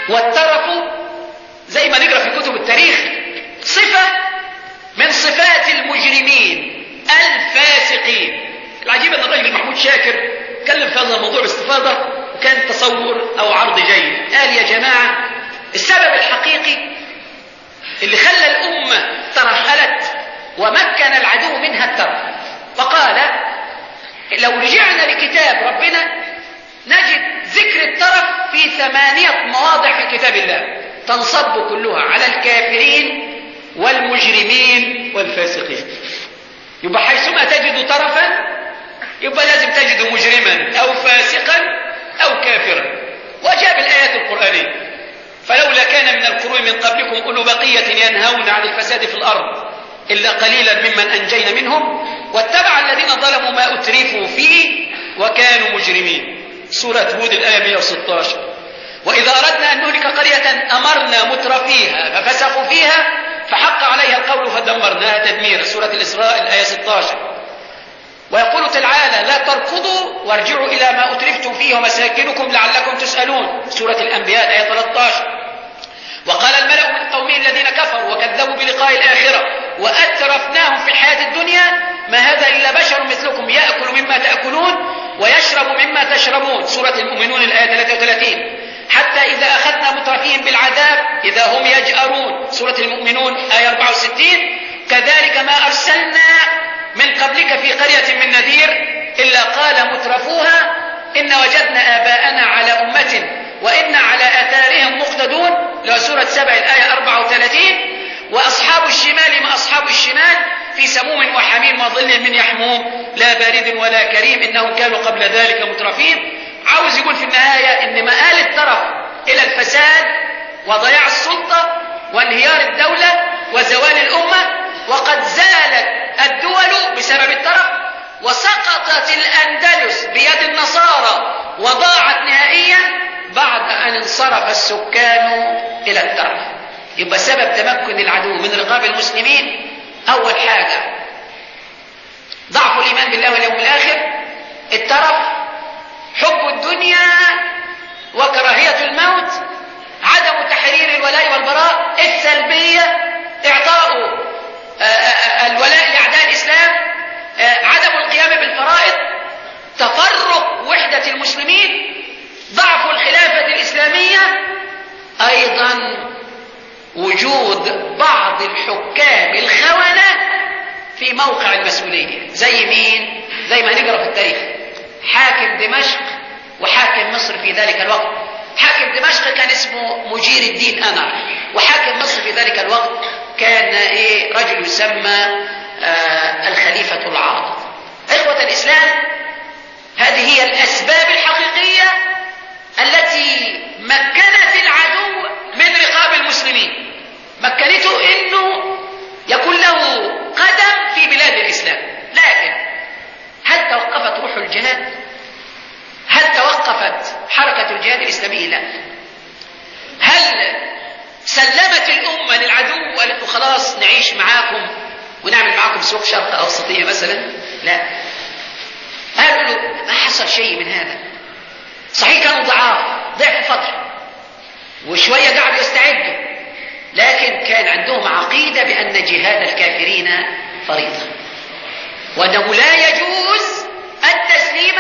والترف زي ما نقرأ في كتب التاريخ صفة من صفات المجرمين الفاسقين. العجيب أن الرجل محمود شاكر تكلم في هذا الموضوع باستفاضة وكان تصور أو عرض جيد. قال يا جماعة السبب الحقيقي اللي خلى الأمة ترهلت ومكن العدو منها الترف، فقال لو رجعنا لكتاب ربنا نجد ذكر الترف في 8 مواضع في كتاب الله تنصب كلها على الكافرين والمجرمين والفاسقين. يبقى حيثما تجد ترفا يبقى لازم تجد مجرما أو فاسقا أو كافرا. وجاء بالآيات القرآنية فلولا كان من القرون من قبلكم أولو بقية ينهون عن الفساد في الأرض إلا قليلا ممن أنجينا منهم واتبع الذين ظلموا ما أترفوا فيه وكانوا مجرمين. سورة هود الآية 116. وإذا أردنا أن نهلك قرية أمرنا مترفيها ففسقوا فيها فحق عليها القول فدمرناها تدميرا. سورة الإسراء الآية 16. ويقول تعالى لا تركضوا وارجعوا إلى ما أترفتم فيه ومساكنكم لعلكم تسألون. سورة الأنبياء الآية 13. وقال الملأ من قومه الذين كفروا وكذبوا بلقاء الآخرة وأترفناهم في الحياة الدنيا ما هذا إلا بشر مثلكم يأكل مما تأكلون ويشرب مما تشربون. سورة المؤمنون الآية 33. حتى إذا أخذنا مترفيهم بالعذاب إذا هم يجأرون. سورة المؤمنون آية 64. كذلك ما أرسلنا من قبلك في قرية من نذير إلا قال مترفوها إن وجدنا آباءنا على أمة وإن على آثارهم مقتدون. سورة 7 الآية 34. وأصحاب الشمال ما أصحاب الشمال في سموم وحميم وظل من يحموم لا بارد ولا كريم إنهم كانوا قبل ذلك مترفين. عاوز يقول في النهاية إن مآل الترف إلى الفساد وضياع السلطة وانهيار الدولة وزوال الأمة، وقد زالت الدول بسبب الترف وسقطت الأندلس بيد النصارى وضاعت نهائيا بعد أن انصرف السكان إلى الترف. يبقى سبب تمكن العدو من رقاب المسلمين أول حاجة ضعف الإيمان بالله واليوم الآخر، الترف، حب الدنيا وكراهية الموت، عدم تحرير الولاء والبراء، السلبية، إعطاء الولاء لأعداء الإسلام، عدم القيام بالفرائض، تفرق وحدة المسلمين، ضعف الخلافة الإسلامية، أيضا وجود بعض الحكام الخونة في موقع المسؤولية. زي مين؟ زي ما نقرأ في التاريخ حاكم دمشق وحاكم مصر في ذلك الوقت. حاكم دمشق كان اسمه مجير الدين أنر، وحاكم مصر في ذلك الوقت كان رجل يسمى الخليفة العاضد. إخوة الإسلام، هذه هي الأسباب الحقيقية التي مكنت العدو من رقاب المسلمين، مكنته إنه يكون له قدم في بلاد الإسلام. لكن هل توقفت روح الجهاد؟ هل توقفت حركة الجهاد الإسلامي؟ لا. هل سلمت الأمة للعدو وقالت خلاص نعيش معاكم ونعمل معاكم سوق شرق أوسطية مثلا؟ لا. قالوا له ما حصل شيء من هذا. صحيح كانوا ضعف فترة وشوية قعدوا يستعدوا، لكن كان عندهم عقيدة بأن جهاد الكافرين فريضة وأنه لا يجوز التسليم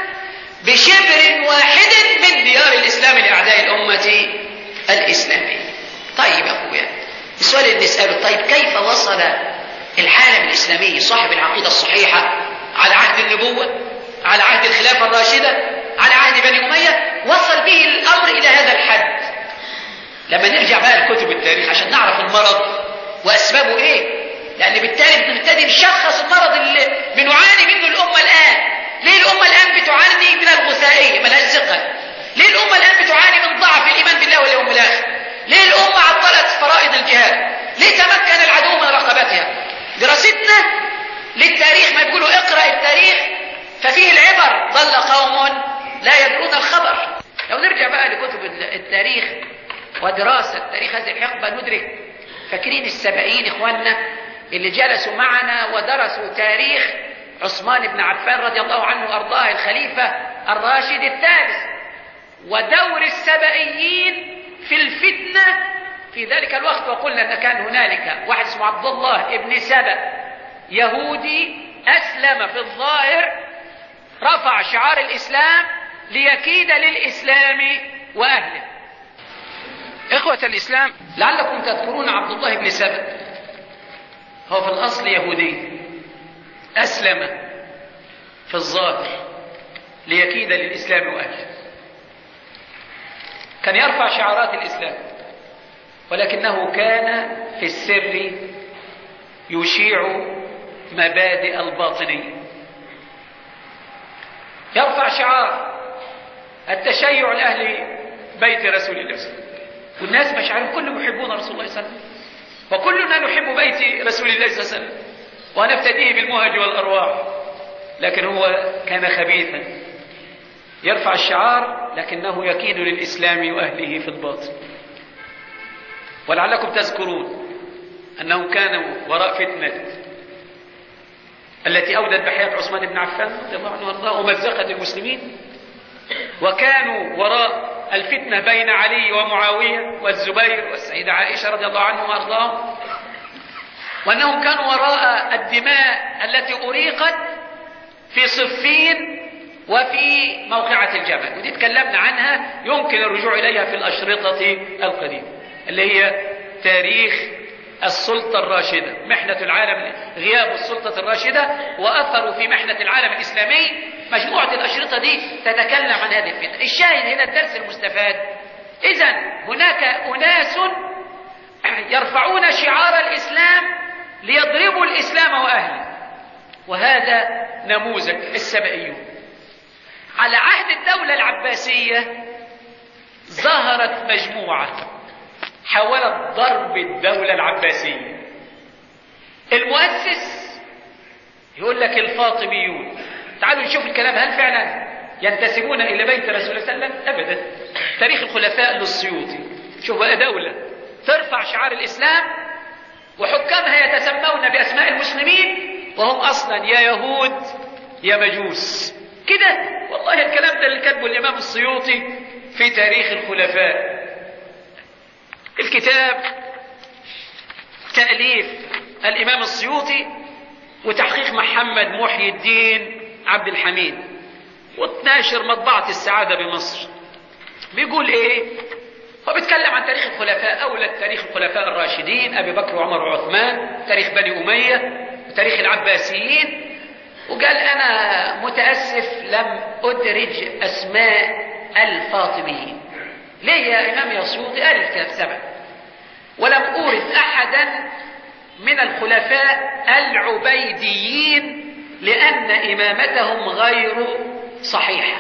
بشبر واحد من ديار الإسلام لأعداء الأمة الإسلامية. طيب يا أخويا، السؤال اللي نسأله طيب كيف وصل العالم الإسلامي صاحب العقيدة الصحيحة على عهد النبوة، على عهد الخلافة الراشدة، على عهد بني أمية، وصل به الأمر إلى هذا الحد؟ لما نرجع بقى لكتب التاريخ عشان نعرف المرض وأسبابه إيه، لأن بالتالي بنبتدي نشخص المرض اللي بنعاني منه الأمة الآن. ليه الأمة الآن بتعاني من الغثائية ملهاش ثقة؟ ليه الأمة الآن بتعاني من ضعف الإيمان بالله واليوم الآخر؟ ليه الأمة عطلت فرائض الجهاد؟ ليه تمكن العدو من رقبتها؟ دراستنا للتاريخ ما بيقولوا اقرأ التاريخ ففيه العبر، ضل قوم لا يدرون الخبر. لو نرجع بقى لكتب التاريخ ودراسة تاريخ هذه الحقبة ندرك، فاكرين السبعين إخواننا اللي جلسوا معنا ودرسوا تاريخ عثمان بن عفان رضي الله عنه وأرضاه الخليفة الراشد الثالث، ودور السبئيين في الفتنة في ذلك الوقت. وقلنا أن كان هنالك واحد اسمه عبد الله ابن سبأ يهودي أسلم في الظاهر، رفع شعار الإسلام ليكيد للإسلام وأهله. إخوة الإسلام، لعلكم تذكرون عبد الله بن سبأ، هو في الأصل يهودي أسلم في الظاهر ليكيد للإسلام وأهله. كان يرفع شعارات الإسلام، ولكنه كان في السر يشيع مبادئ الباطنية. يرفع شعار التشيع لأهل بيت رسول الله صلى الله عليه وسلم، والناس مشاعرهم كلهم يحبون رسول الله صلى الله عليه وسلم، وكلنا نحب بيت رسول الله صلى الله عليه وسلم ونفتديه بالمهج والأرواح. لكن هو كان خبيثا يرفع الشعار لكنه يكيد للإسلام وأهله في الباطن. ولعلكم تذكرون أنهم كانوا وراء فتنة التي أودت بحياة عثمان بن عفان رضي الله عنه وارضاه ومزقت المسلمين، وكانوا وراء الفتنة بين علي ومعاوية والزبير والسيدة عائشة رضي الله عنهم وارضاهم، وأنهم كانوا وراء الدماء التي أريقت في صفين وفي موقعة الجبل، ودي تكلمنا عنها يمكن الرجوع إليها في الأشرطة القديمة اللي هي تاريخ السلطة الراشدة، محنة العالم، غياب السلطة الراشدة وأثروا في محنة العالم الإسلامي. مجموعة الأشرطة دي تتكلم عن هذه الفتنة. الشاهد هنا الدرس المستفاد، إذن هناك أناس يرفعون شعار الإسلام ليضربوا الإسلام وأهله، وهذا نموذج السبئيون. على عهد الدولة العباسية ظهرت مجموعة حاولت ضرب الدولة العباسية. المؤسس يقول لك الفاطميون. تعالوا نشوف الكلام، هل فعلا ينتسبون إلى بيت رسول الله صلى الله عليه وسلم؟ أبدا. تاريخ الخلفاء للسيوطي. شوف بقى دولة ترفع شعار الإسلام وحكامها يتسمون بأسماء المسلمين وهم أصلا يا يهود يا مجوس كده. والله الكلام ده اللي كتبه الإمام السيوطي في تاريخ الخلفاء. الكتاب تأليف الإمام السيوطي وتحقيق محمد محي الدين عبد الحميد، وتناشر مطبعة السعادة بمصر. بيقول إيه؟ هو بيتكلم عن تاريخ الخلفاء، أولى تاريخ الخلفاء الراشدين أبي بكر وعمر وعثمان، تاريخ بني أمية، وتاريخ العباسيين. وقال أنا متأسف لم أدرج أسماء الفاطميين. ليه يا إمام يا سيوطي؟ قال الكتاب سبع، ولم أورد أحدا من الخلفاء العبيديين لأن إمامتهم غير صحيحة،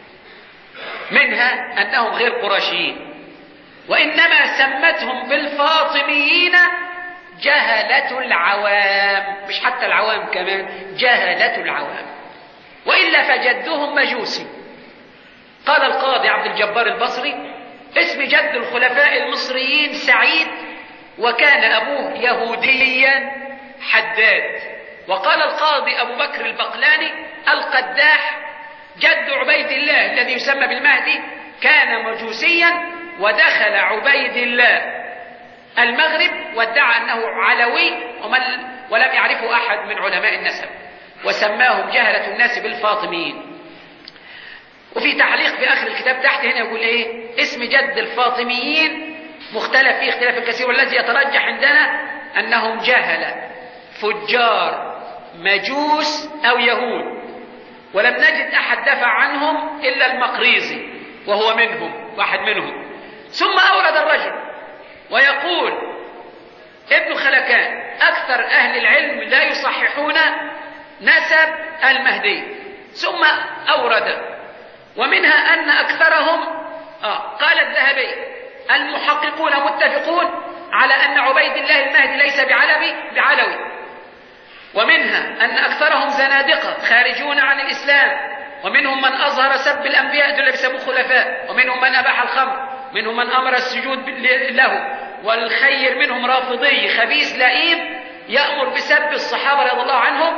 منها أنهم غير قرشيين، وإنما سمتهم بالفاطميين جهلة العوام، مش حتى العوام كمان، جهلة العوام، وإلا فجدهم مجوسي. قال القاضي عبد الجبار البصري اسم جد الخلفاء المصريين سعيد، وكان أبوه يهوديا حداد. وقال القاضي أبو بكر البقلاني القداح جد عبيد الله الذي يسمى بالمهدي كان مجوسيا، ودخل عبيد الله المغرب وادعى أنه علوي ولم يعرفه أحد من علماء النسب، وسماهم جهلة الناس بالفاطميين. وفي تعليق في آخر الكتاب تحت هنا يقول إيه؟ اسم جد الفاطميين مختلف فيه اختلاف كثير، والذي يترجح عندنا أنهم جهلة فجار مجوس أو يهود، ولم نجد أحد دفع عنهم إلا المقريزي وهو منهم، واحد منهم. ثم أورد الرجل ويقول ابن خلكان أكثر أهل العلم لا يصححون نسب المهدي. ثم أورد ومنها أن أكثرهم قال الذهبي المحققون متفقون على أن عبيد الله المهدي ليس بعلوي، ومنها أن أكثرهم زنادقة خارجون عن الإسلام، ومنهم من أظهر سب الأنبياء دول اللي بيسموه خلفاء، ومنهم من أباح الخمر، منهم من أمر السجود له، والخير منهم رافضي خبيث لئيم يأمر بسب الصحابة رضي الله عنهم،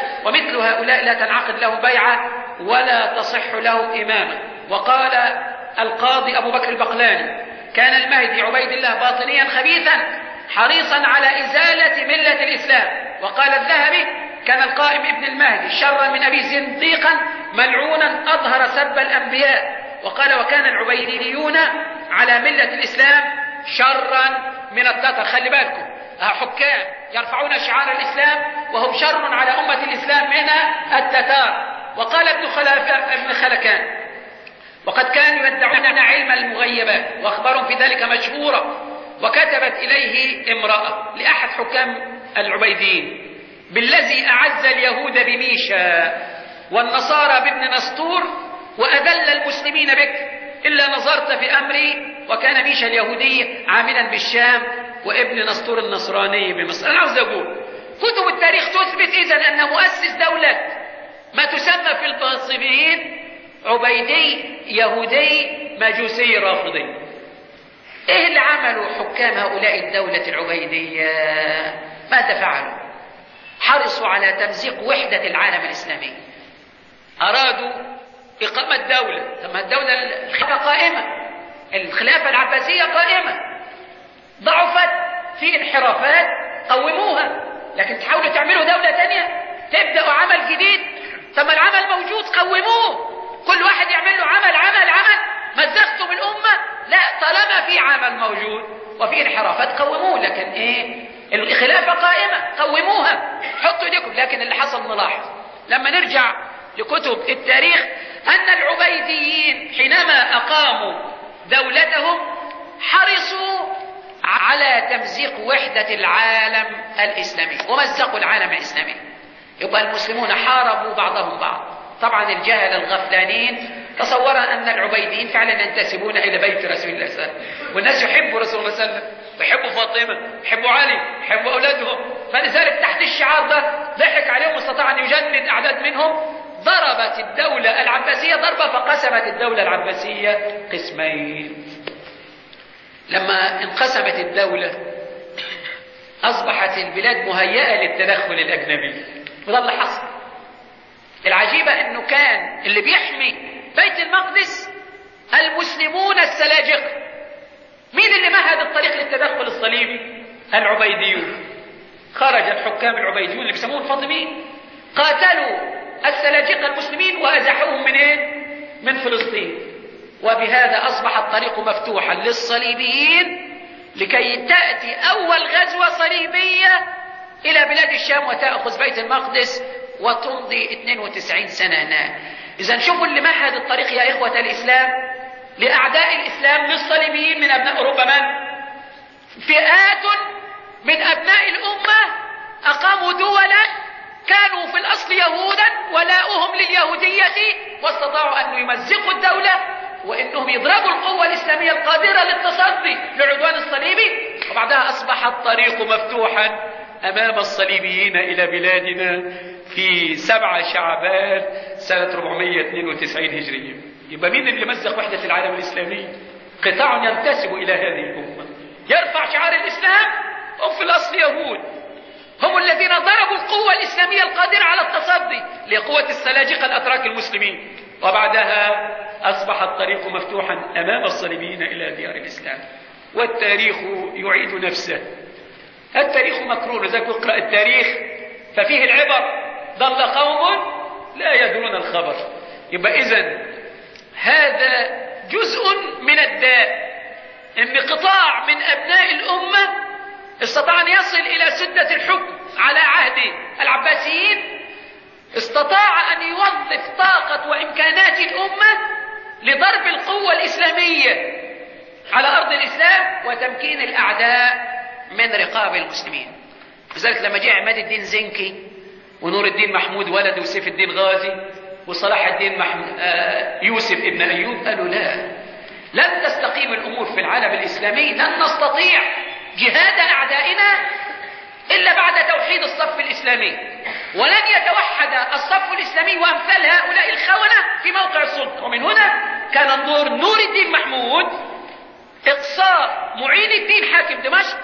ومثل هؤلاء لا تنعقد لهم بيعة ولا تصح لهم إمامة. وقال القاضي أبو بكر البقلاني: كان المهدي عبيد الله باطنيا خبيثا حريصا على إزالة ملة الإسلام. وقال الذهبي: كان القائم ابن المهدي شرا من أبي زنديقا ملعونا أظهر سب الأنبياء. وقال: وكان العبيديون على ملة الإسلام شرا من التتر. خلي بالكم، حكام يرفعون شعار الإسلام وهم شر على أمة الإسلام من التتار. وقال ابن خلكان: وقد كانوا يدعون علم المغيبات وأخبارهم في ذلك مشهورة. وكتبت إليه امرأة لأحد حكام العبيديين: بالذي أعز اليهود بميشا والنصارى بابن نسطور وأذل المسلمين بك إلا نظرت في أمري. وكان ميشا اليهودي عاملا بالشام وابن نسطور النصراني بمصر. أنا عاوز أقول كتب التاريخ تثبت إذن أن مؤسس دولة ما تسمى في الفلسطينيين عبيدي يهودي مجوسي رافضي. إيه اللي عملوا حكام هؤلاء الدولة العبيدية؟ ماذا فعلوا؟ حرصوا على تمزيق وحدة العالم الإسلامي. أرادوا إقامة دولة. ثم الدولة الخلافة قائمة، الخلافة العباسية قائمة، ضعفت في انحرافات، قوموها. لكن تحاولوا تعملوا دولة تانية، تبدأوا عمل جديد. ثم العمل موجود، قوموه. كل واحد يعمل له عمل. مزقتم الأمة؟ لا، طالما في عمل موجود وفي انحرافات قوموه. لكن إيه؟ الخلافة قائمة، قوموها، حطوا ايديكم. لكن اللي حصل نلاحظ لما نرجع لكتب التاريخ أن العبيديين حينما أقاموا دولتهم حرصوا على تمزيق وحدة العالم الإسلامي ومزقوا العالم الإسلامي. يبقى المسلمون حاربوا بعضهم بعض. طبعا الجهل الغفلانين تصور أن العبيديين فعلا ينتسبون إلى بيت رسول الله صلى الله عليه وسلم، والناس يحبوا رسول الله صلى الله عليه وسلم، يحبوا فاطمة، يحبوا علي، يحبوا أولادهم. فلذلك تحت الشعار ده ضحك عليهم واستطاع أن يجند أعداد منهم. ضربت الدولة العباسية ضربة فقسمت الدولة العباسية قسمين. لما انقسمت الدولة أصبحت البلاد مهيئة للتدخل الأجنبي، وده اللي حصل. العجيبة أنه كان اللي بيحمي بيت المقدس المسلمون السلاجقة. مين اللي مهد الطريق للتدخل الصليبي؟ العبيديون. خرج الحكام العبيديون اللي بيسموهم الفاطميين، قاتلوا السلاجقة المسلمين وأزحوهم من إيه؟ من فلسطين. وبهذا أصبح الطريق مفتوحا للصليبيين لكي تأتي أول غزوة صليبية إلى بلاد الشام وتأخذ بيت المقدس وتمضي 92 سنة هناك. إذن شوفوا اللي مهد الطريق يا إخوة الإسلام لأعداء الإسلام للصليبيين من أبناء أوروبا. من؟ فئات من أبناء الأمة أقاموا دولا كانوا في الأصل يهودا ولاؤهم لليهودية، واستطاعوا أن يمزقوا الدولة وإنهم يضربوا القوة الإسلامية القادرة للتصدي للعدوان الصليبي. وبعدها أصبح الطريق مفتوحا أمام الصليبيين إلى بلادنا في 7 شعبان سنة 492 هجرية. يبقى مين اللي مزق وحدة العالم الإسلامي؟ قطاع ينتسب إلى هذه الأمة يرفع شعار الإسلام، هم في الأصل يهود، هم الذين ضربوا القوة الإسلامية القادرة على التصدي لقوة السلاجقة الأتراك المسلمين. وبعدها أصبح الطريق مفتوحا أمام الصليبيين إلى ديار الإسلام. والتاريخ يعيد نفسه. التاريخ مكرون، إذا اقرأ التاريخ ففيه العبر. ضل قوم لا يدرون الخبر. يبقى إذن هذا جزء من الداء، إن قطاع من أبناء الأمة استطاع أن يصل إلى سدة الحكم على عهد العباسيين، استطاع أن يوظف طاقة وإمكانات الأمة لضرب القوة الإسلامية على أرض الإسلام وتمكين الأعداء من رقاب المسلمين. لذلك لما جاء عماد الدين زنكي ونور الدين محمود ولد وسيف الدين غازي وصلاح الدين يوسف ابن أيوب قالوا لا، لن تستقيم الأمور في العالم الإسلامي، لن نستطيع جهاد أعدائنا إلا بعد توحيد الصف الإسلامي، ولن يتوحد الصف الإسلامي وأمثال هؤلاء الخونة في موقع السلطة. ومن هنا كان دور نور الدين محمود إقصاء معين الدين حاكم دمشق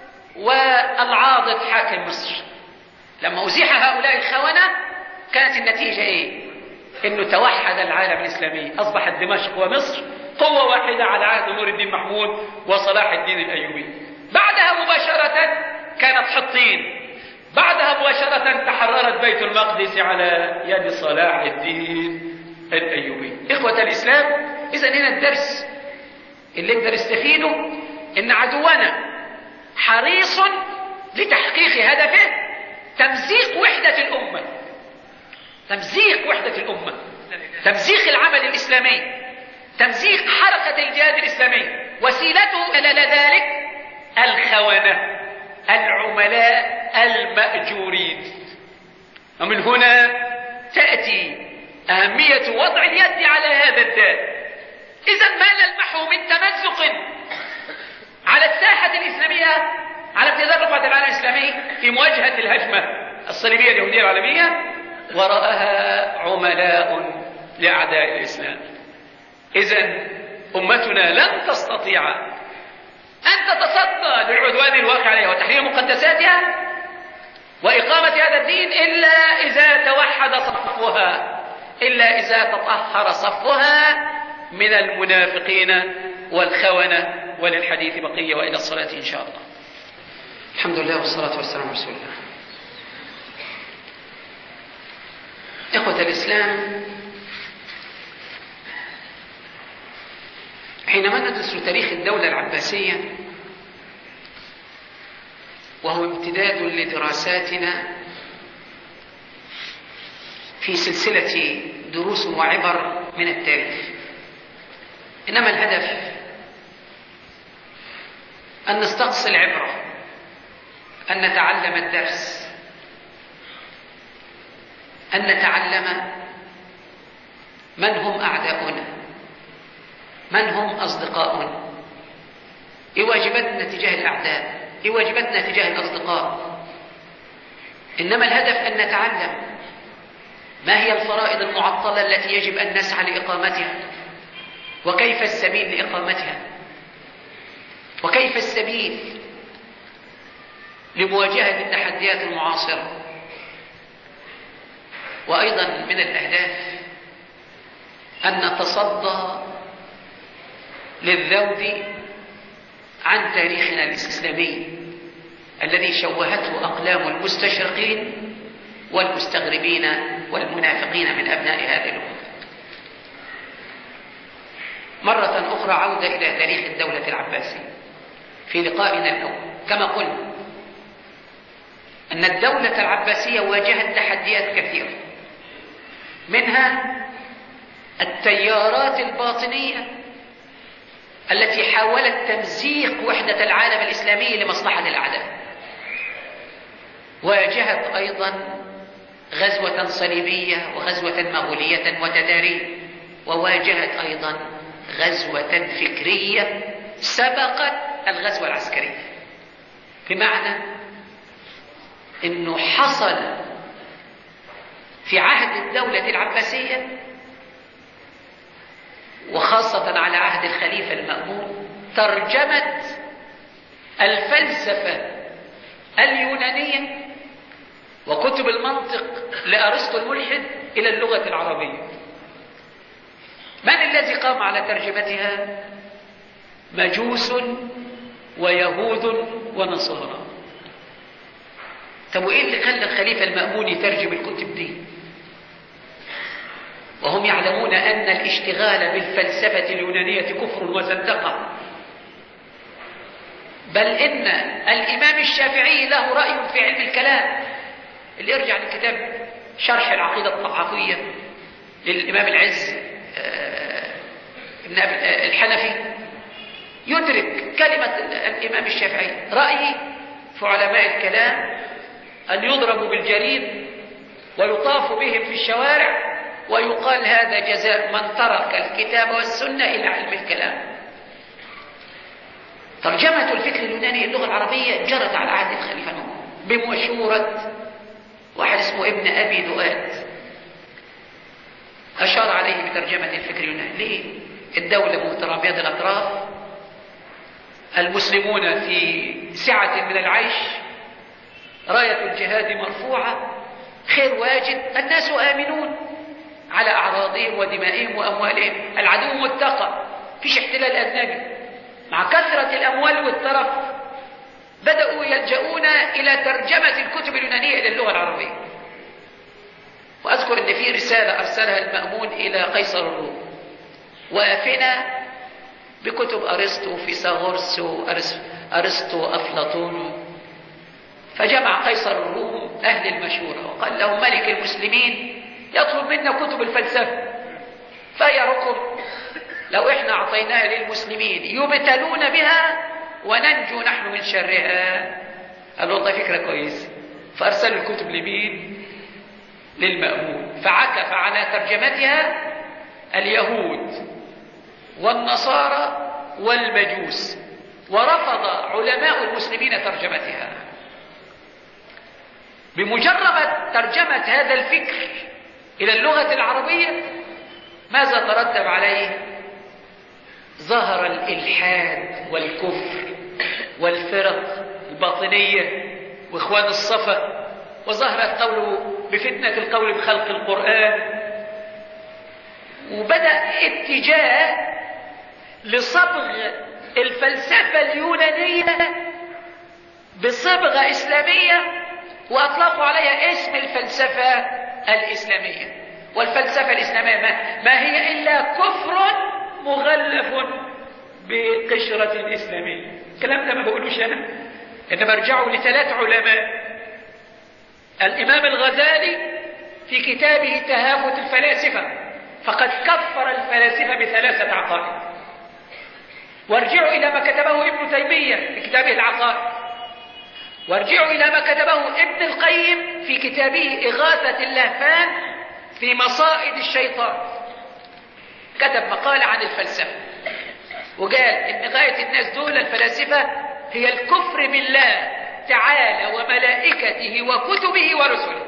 والعاضد حاكم مصر. لما أزيح هؤلاء الخونة كانت النتيجة إيه؟ إنه توحد العالم الإسلامي، أصبحت دمشق ومصر قوة واحدة على عهد نور الدين محمود وصلاح الدين الأيوبي. بعدها مباشرة كانت حطين، بعدها مباشرة تحررت بيت المقدس على يد صلاح الدين الأيوبي. إخوة الإسلام، إذن هنا الدرس اللي نقدر نستفيده إن عدونا حريص لتحقيق هدفه تمزيق وحدة الأمة، تمزيق وحدة الأمة، تمزيق العمل الإسلامي، تمزيق حركة الجهاد الإسلامي. وسيلته إلى ذلك الخونة، العملاء المأجورين. ومن هنا تأتي أهمية وضع اليد على هذا الداء. إذا ما نلمحه من تمزق على الساحة الإسلامية، على امتداد رقعة العالم الإسلامي في مواجهة الهجمة الصليبية اليهودية العالمية، وراءها عملاء لأعداء الإسلام. إذن أمتنا لن تستطيع أن تتصدى للعدوان الواقع عليها وتحرير مقدساتها وإقامة هذا الدين إلا إذا توحد صفها، إلا إذا تطهر صفها من المنافقين والخونة. وللحديث بقية، وإلى الصلاة إن شاء الله. الحمد لله والصلاة والسلام على رسول الله. إخوة الإسلام، حينما ندرس تاريخ الدولة العباسية وهو امتداد لدراساتنا في سلسلة دروس وعبر من التاريخ، إنما الهدف أن نستقصي العبرة، أن نتعلم الدرس، أن نتعلم من هم أعداؤنا، من هم أصدقاؤنا، إيه واجباتنا تجاه الأعداء، إيه واجباتنا تجاه الأصدقاء. إنما الهدف أن نتعلم ما هي الفرائض المعطلة التي يجب أن نسعى لإقامتها، وكيف السبيل لإقامتها، وكيف السبيل لمواجهة التحديات المعاصرة. وأيضا من الأهداف أن نتصدى للذود عن تاريخنا الإسلامي الذي شوهته أقلام المستشرقين والمستغربين والمنافقين من أبناء هذه الأمة. مرة أخرى عودة إلى تاريخ الدولة العباسية في لقائنا الأول. كما قلنا أن الدولة العباسية واجهت تحديات كثيرة، منها التيارات الباطنية التي حاولت تمزيق وحدة العالم الإسلامي لمصلحة الأعداء. واجهت أيضا غزوة صليبية وغزوة مغولية وتتارية، وواجهت أيضا غزوة فكرية سبقت الغزوة العسكرية، بمعنى أنه حصل في عهد الدولة العباسية وخاصة على عهد الخليفة المأمون ترجمة الفلسفة اليونانية وكتب المنطق لأرسطو الملحد إلى اللغة العربية. من الذي قام على ترجمتها؟ مجوس ويهود ونصارى. طب وإيه اللي خلى الخليفة المأمون يترجم الكتب دي وهم يعلمون أن الاشتغال بالفلسفة اليونانية كفر وزندقة؟ بل إن الإمام الشافعي له رأي في علم الكلام، اللي يرجع لكتاب شرح العقيدة الطحاوية للإمام العز ابن الحنفي يدرك كلمة الإمام الشافعي. رأيي في علماء الكلام أن يضربوا بالجريد ويطاف بهم في الشوارع ويقال هذا جزاء من ترك الكتاب والسنة إلى علم الكلام. ترجمة الفكر اليوناني اللغة العربية جرت على عهد الخليفة المأمون بمشورة واحد اسمه ابن أبي دؤاد، أشار عليه بترجمة الفكر اليوناني. ليه؟ الدولة مترامية الأطراف، المسلمون في سعة من العيش، راية الجهاد مرفوعة، خير واجد، الناس آمنون على أعراضهم ودمائهم وأموالهم، العدو متقى، فيش احتلال أجنبي، مع كثرة الأموال والترف بدأوا يلجؤون إلى ترجمة الكتب اليونانية إلى اللغة العربية. وأذكر أن في رسالة أرسلها المأمون إلى قيصر الروم وافنة بكتب أرسطو فيثاغورس وأرسطو أفلاطون. فجمع قيصر الروم أهل المشورة وقال لهم ملك المسلمين يطلب منا كتب الفلسفة، فهي ركب لو إحنا أعطيناها للمسلمين يبتلون بها وننجو نحن من شرها. قال والله فكرة كويسة. فأرسلوا الكتب لمين؟ للمأمون. فعكف على ترجمتها اليهود والنصارى والمجوس، ورفض علماء المسلمين ترجمتها. بمجرد ترجمة هذا الفكر إلى اللغة العربية ماذا ترتب عليه؟ ظهر الإلحاد والكفر والفرق الباطنية وإخوان الصفا، وظهر القول بفتنة القول بخلق القرآن، وبدأ اتجاه لصبغ الفلسفة اليونانية بصبغة إسلامية، وأطلقوا عليها اسم الفلسفة الإسلامية. والفلسفة الإسلامية ما هي إلا كفر مغلف بقشرة إسلامية. الكلام ده ما بقولوش أنا، إنما ارجعوا لثلاث علماء. الإمام الغزالي في كتابه تهافت الفلاسفة فقد كفر الفلاسفة بثلاثة عقائد. وارجعوا إلى ما كتبه ابن تيمية في كتابه العقائد. وارجعوا إلى ما كتبه ابن القيم في كتابه إغاثة اللهفان في مصائد الشيطان. كتب مقالة عن الفلسفة وقال إن غاية الناس دول الفلاسفة هي الكفر بالله تعالى وملائكته وكتبه ورسله.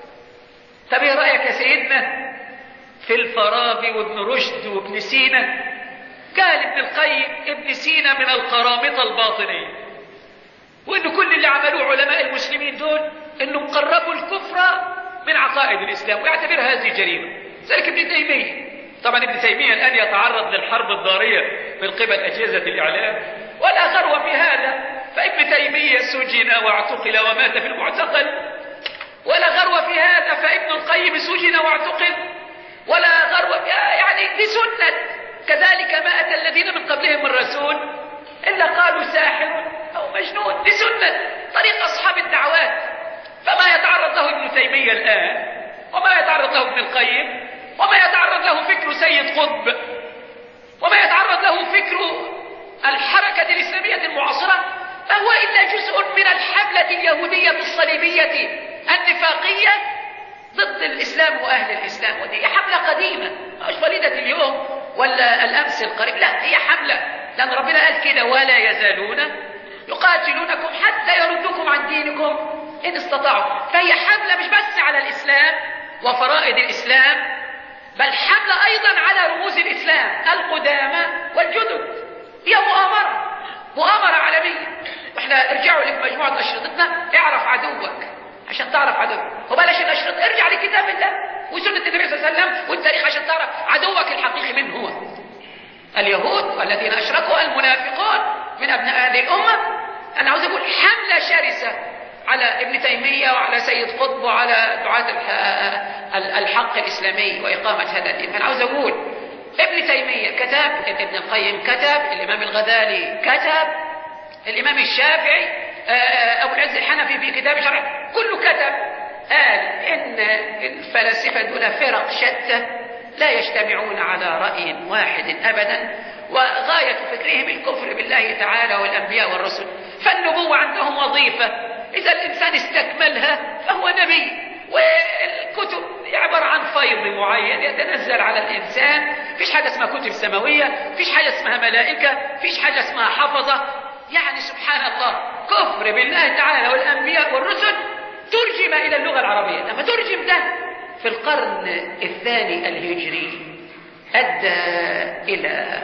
طب ايه رأيك يا سيدنا في الفارابي وابن رشد وابن سينا؟ قال ابن القيم ابن سينا من القرامطة الباطنية، وإن كل اللي عملوه علماء المسلمين دول إنهم قربوا الكفر من عقائد الإسلام ويعتبر هذه جريمة. ذلك ابن تيمية. طبعا ابن تيمية الآن يتعرض للحرب الضارية من قبل أجهزة الإعلام، ولا غرو في هذا، فابن تيمية سجن واعتقل ومات في المعتقل، ولا غرو في هذا، فابن القيم سجن واعتقل، ولا غرو في هذا. يعني دي سنة. كذلك ما أتى الذين من قبلهم الرسول إلا قالوا ساحر أو مجنون. دي سنة طريق أصحاب الدعوات. فما يتعرض له ابن تيمية الآن وما يتعرض له ابن القيم وما يتعرض له فكر سيد قطب وما يتعرض له فكر الحركة الإسلامية المعاصرة فهو إلا جزء من الحملة اليهودية الصليبية النفاقية ضد الإسلام وأهل الإسلام. ودي حملة قديمة مش وليدة اليوم ولا الأمس القريب، لا هي حملة، لأن ربنا قال كده ولا يزالون يقاتلونكم حتى يردوكم عن دينكم إن استطاعوا. فهي حملة مش بس على الإسلام وفرائض الإسلام، بل حملة أيضا على رموز الإسلام القدامى والجدد. هي مؤامرة عالمية. واحنا ارجعوا لمجموعة أشرطتنا اعرف عدوك عشان تعرف عدوك، وبلاش الأشرط، ارجع لكتاب الله وسنة النبي صلى الله عليه وسلم والتاريخ عشان تعرف عدوك الحقيقي من هو. اليهود والذين أشركوا المنافقون من أبناء هذه الأمة. أنا عاوز أقول حملة شرسة على ابن تيمية وعلى سيد قطب وعلى دعاة الحق الإسلامي وإقامة هذا الدين. أنا عاوز أقول ابن تيمية كتب، ابن القيم كتب، الإمام الغزالي كتب، الإمام الشافعي، أبو العز الحنفي في كتاب شرح كله كتب. قال إن الفلاسفة دول فرق شتى لا يجتمعون على رأي واحد أبدا، وغاية فكرهم الكفر بالله تعالى والأنبياء والرسل. فالنبوة عندهم وظيفة، إذا الإنسان استكملها فهو نبي. والكتب عبارة عن فيض معين يتنزل على الإنسان. فيش حاجة اسمها كتب سماوية، فيش حاجة اسمها ملائكة، فيش حاجة اسمها حفظة. يعني سبحان الله كفر بالله تعالى والأنبياء والرسل ترجم إلى اللغة العربية. لما ترجم ده في القرن الثاني الهجري أدى إلى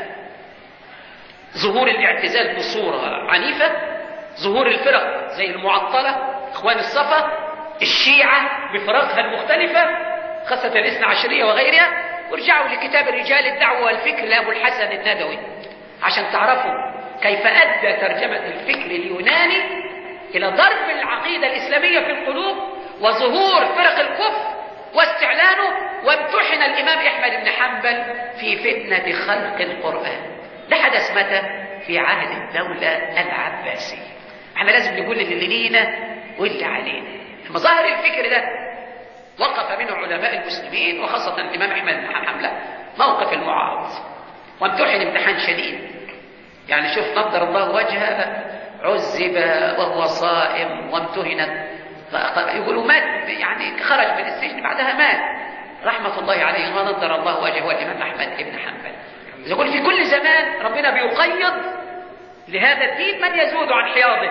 ظهور الاعتزال بصورة عنيفة، ظهور الفرق زي المعطلة، إخوان الصفا، الشيعة بفرقها المختلفة خاصة الاثنى عشرية وغيرها. وارجعوا لكتاب الرجال الدعوة والفكر لأبو الحسن الندوي عشان تعرفوا كيف أدى ترجمة الفكر اليوناني إلى ضرب العقيدة الإسلامية في القلوب وظهور فرق الكفر واستعلانه. وامتحن الإمام أحمد بن حنبل في فتنة خلق القرآن. ده حدث متى؟ في عهد الدولة العباسية. احنا لازم نقول اللي لينا واللي علينا. مظاهر الفكر ده وقف منه علماء المسلمين وخاصة الإمام أحمد بن حنبل موقف المعارض، وامتحن امتحان شديد. يعني شوف، نضر الله وجهه، عذب وهو صائم وامتهن، يقولوا مات، يعني خرج من السجن بعدها مات رحمة الله عليه ونضر الله وجهه الإمام أحمد بن حنبل. يقول في كل زمان ربنا بيقيض لهذا الدين من يزود عن حياضه،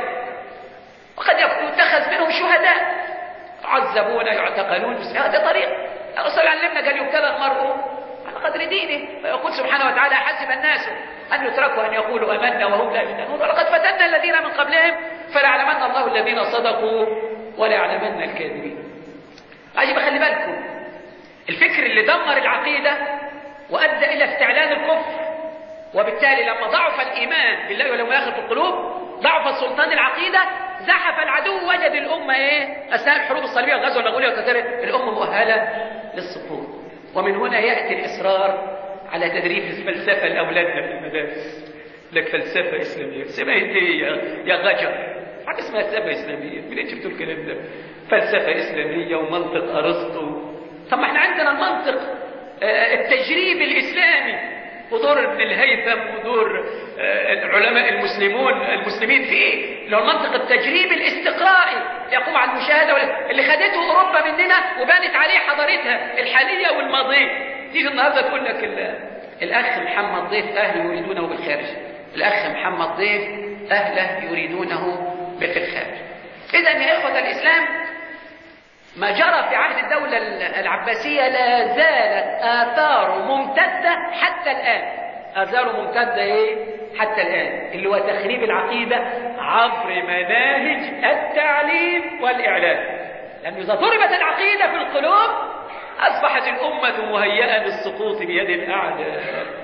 وقد يتخذ منهم شهداء يعذبون يعتقلون. هذا طريق الرسول علمنا، قال يبتلى المرء على قدر دينه. ويقول سبحانه وتعالى حسب الناس أن يتركوا أن يقولوا آمنا وهم لا يفتنون ولقد فتنا الذين من قبلهم فليعلمن الله الذين صدقوا وليعلمن الكاذبين. عجيب، خلي بالكم، الفكر اللي دمر العقيدة وأدى إلى استعلان الكفر، وبالتالي لما ضعف الإيمان بالله واليوم الآخر في القلوب، ضعف سلطان العقيدة، زحف العدو، وجد الأمة أثناء الحروب الصليبية والغزوة الأغولية والتتارية الأمة مؤهلة للسقوط. ومن هنا يأتي الإصرار على تدريس الفلسفة لأولادنا في المدارس. لك فلسفة إسلامية، اسمها إيه يا غجر؟ حاجة اسمها فلسفة إسلامية، منين جبتوا الكلام ده؟ فلسفة إسلامية ومنطق أرسطو. طب ما احنا عندنا المنطق التجريبي الإسلامي، ودور ابن الهيثم ودور العلماء المسلمين في ايه؟ اللي هو المنطق التجريبي الاستقرائي يقوم على المشاهده اللي خدته اوروبا مننا وبانت عليه حضارتها الحاليه والماضيه. تيجي النهارده تقول لك الاخ محمد ضيف اهله يريدونه بالخارج، الاخ محمد ضيف اهله يريدونه بالخارج. اذا يا اخوه الاسلام، ما جرى في عهد الدولة العباسية لا زالت آثاره ممتدة حتى الآن. آثاره ممتدة حتى الآن، اللي هو تخريب العقيدة عبر مناهج التعليم والإعلام. لأنه إذا ضربت العقيدة في القلوب أصبحت الأمة مهيئة للسقوط بيد الأعداء.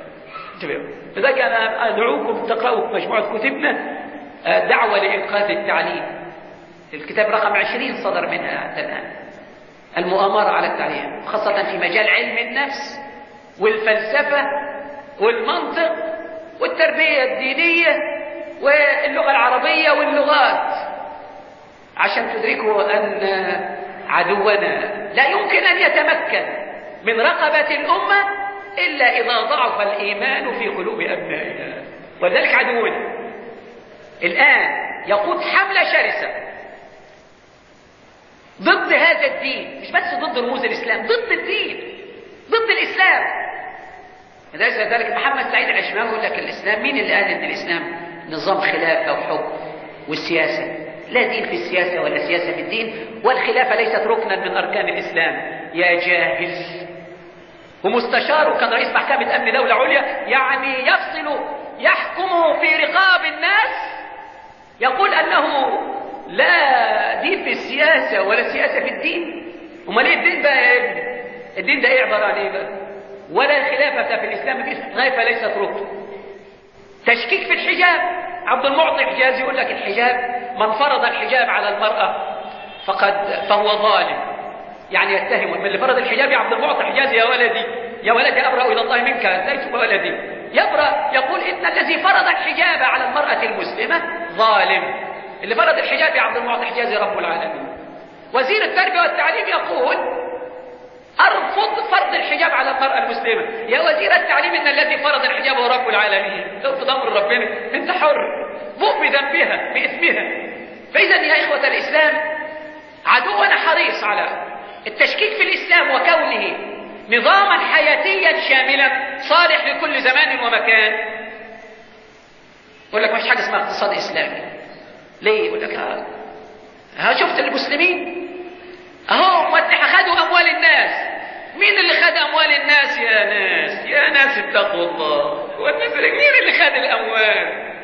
لذلك أنا أدعوكم تقرأوا مجموعة كتبنا دعوة لإنقاذ التعليم. الكتاب رقم 20 صدر منها حتى الآن، المؤامرة على التعليم، خاصة في مجال علم النفس والفلسفة والمنطق والتربية الدينية واللغة العربية واللغات، عشان تدركوا أن عدونا لا يمكن أن يتمكن من رقبة الأمة إلا إذا ضعف الإيمان في قلوب أبنائها. ولذلك عدونا الآن يقود حملة شرسة ضد هذا الدين، مش بس ضد رموز الإسلام، ضد الدين، ضد الإسلام. لذلك محمد سعيد العشماوي يقول لك الإسلام، مين اللي قال إن الإسلام نظام خلافة وحكم والسياسة؟ لا دين في السياسة ولا سياسة في الدين، والخلافة ليست ركنا من أركان الإسلام يا جاهل. ومستشاره كان رئيس محكمة أمن دولة عليا، يعني يحكم في رقاب الناس، يقول أنه لا دين في السياسة ولا سياسة في الدين. امال ايه الدين بقى يا ابني؟ الدين ده ايه عبارة عن ايه بقى؟ ولا خلافة في الإسلام، الخلافة ليست ركن. تشكيك في الحجاب، عبد المعطي حجازي يقول لك الحجاب، من فرض الحجاب على المرأة فهو ظالم. يعني يتهم من اللي فرض الحجاب يا عبد المعطي حجازي، يا ولدي أبرأ إلى الله منك ليس ولدي، يبرأ، يقول إن الذي فرض الحجاب على المرأة المسلمة ظالم. اللي فرض الحجاب يا عبد المعطي حجازي رب العالمين. وزير التربية والتعليم يقول أرفض فرض الحجاب على المرأة المسلمة. يا وزير التعليم، إن الذي فرض الحجاب هو رب العالمين. لو في ضمر ربنا أنت حر، بؤ بذنبها بإثمها. فإذا يا إخوة الإسلام، عدونا حريص على التشكيك في الإسلام وكونه نظاما حياتيا شاملا صالح لكل زمان ومكان. يقول لك مش حاجة اسمها اقتصاد إسلامي. ليه؟ يقول لك ها شفت المسلمين اهو خدوا اموال الناس. مين اللي خد اموال الناس يا ناس اتقوا الله. مين اللي خد الاموال؟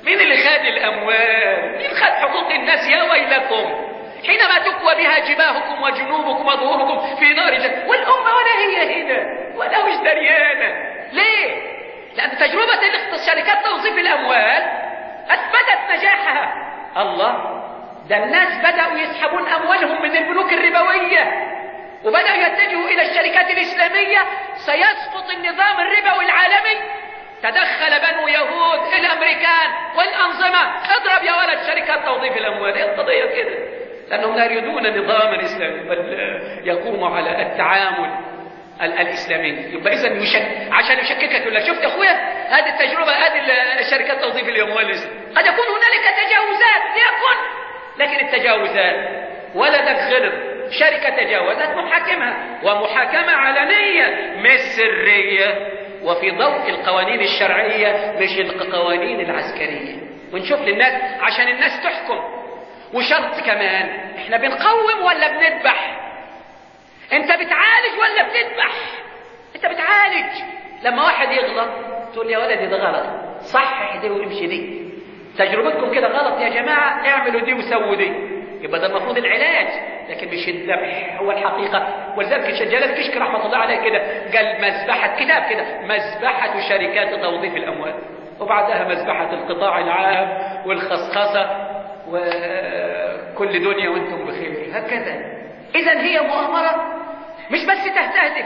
مين خد حقوق الناس؟ يا ويلكم حينما تكوى بها جباهكم وجنوبكم وظهوركم في نار جهنم، والامه ولا هي هنا ولا مش دريانه. ليه؟ لان تجربه شركات توظيف الأموال أثبتت نجاحها. الله، ده الناس بدأوا يسحبون أموالهم من البنوك الربوية وبدأوا يتجهوا إلى الشركات الإسلامية. سيسقط النظام الربوي العالمي. تدخل بنو يهود الأمريكان والأنظمة، اضرب يا ولد شركات توظيف الأموال. ايه القضية كده؟ لأنهم لا يريدون نظاما إسلامي بل يقوم على التعامل الإسلامي. يبقى إذا عشان يشككك يقول لك شفت يا أخويا هذه التجربة، هذه الشركات توظيف الأموال قد يكون هنالك تجاوزات ليكن، لكن التجاوزات ولدك غلط، شركة تجاوزت محاكمها، ومحاكمة علنية مش سرية وفي ضوء القوانين الشرعية مش القوانين العسكرية. ونشوف للناس عشان الناس تحكم. وشرط كمان، احنا بنقوم ولا بنذبح؟ انت بتعالج ولا بتذبح؟ انت بتعالج. لما واحد يغلط تقول لي يا ولدي ده غلط، صحح دي وامشي دي، تجربتكم كده غلط يا جماعة، اعملوا دي وسووا دي. يبقى ده المفروض العلاج، لكن مش الذبح هو الحقيقة. ولذلك الشجالات كشك رحمة الله عليه كده قال مذبحة، كتاب كده، مذبحة شركات توظيف الأموال، وبعدها مذبحة القطاع العام والخصخصة وكل دنيا وانتم بخير. هكذا. إذن هي مؤامرة مش بس تستهدف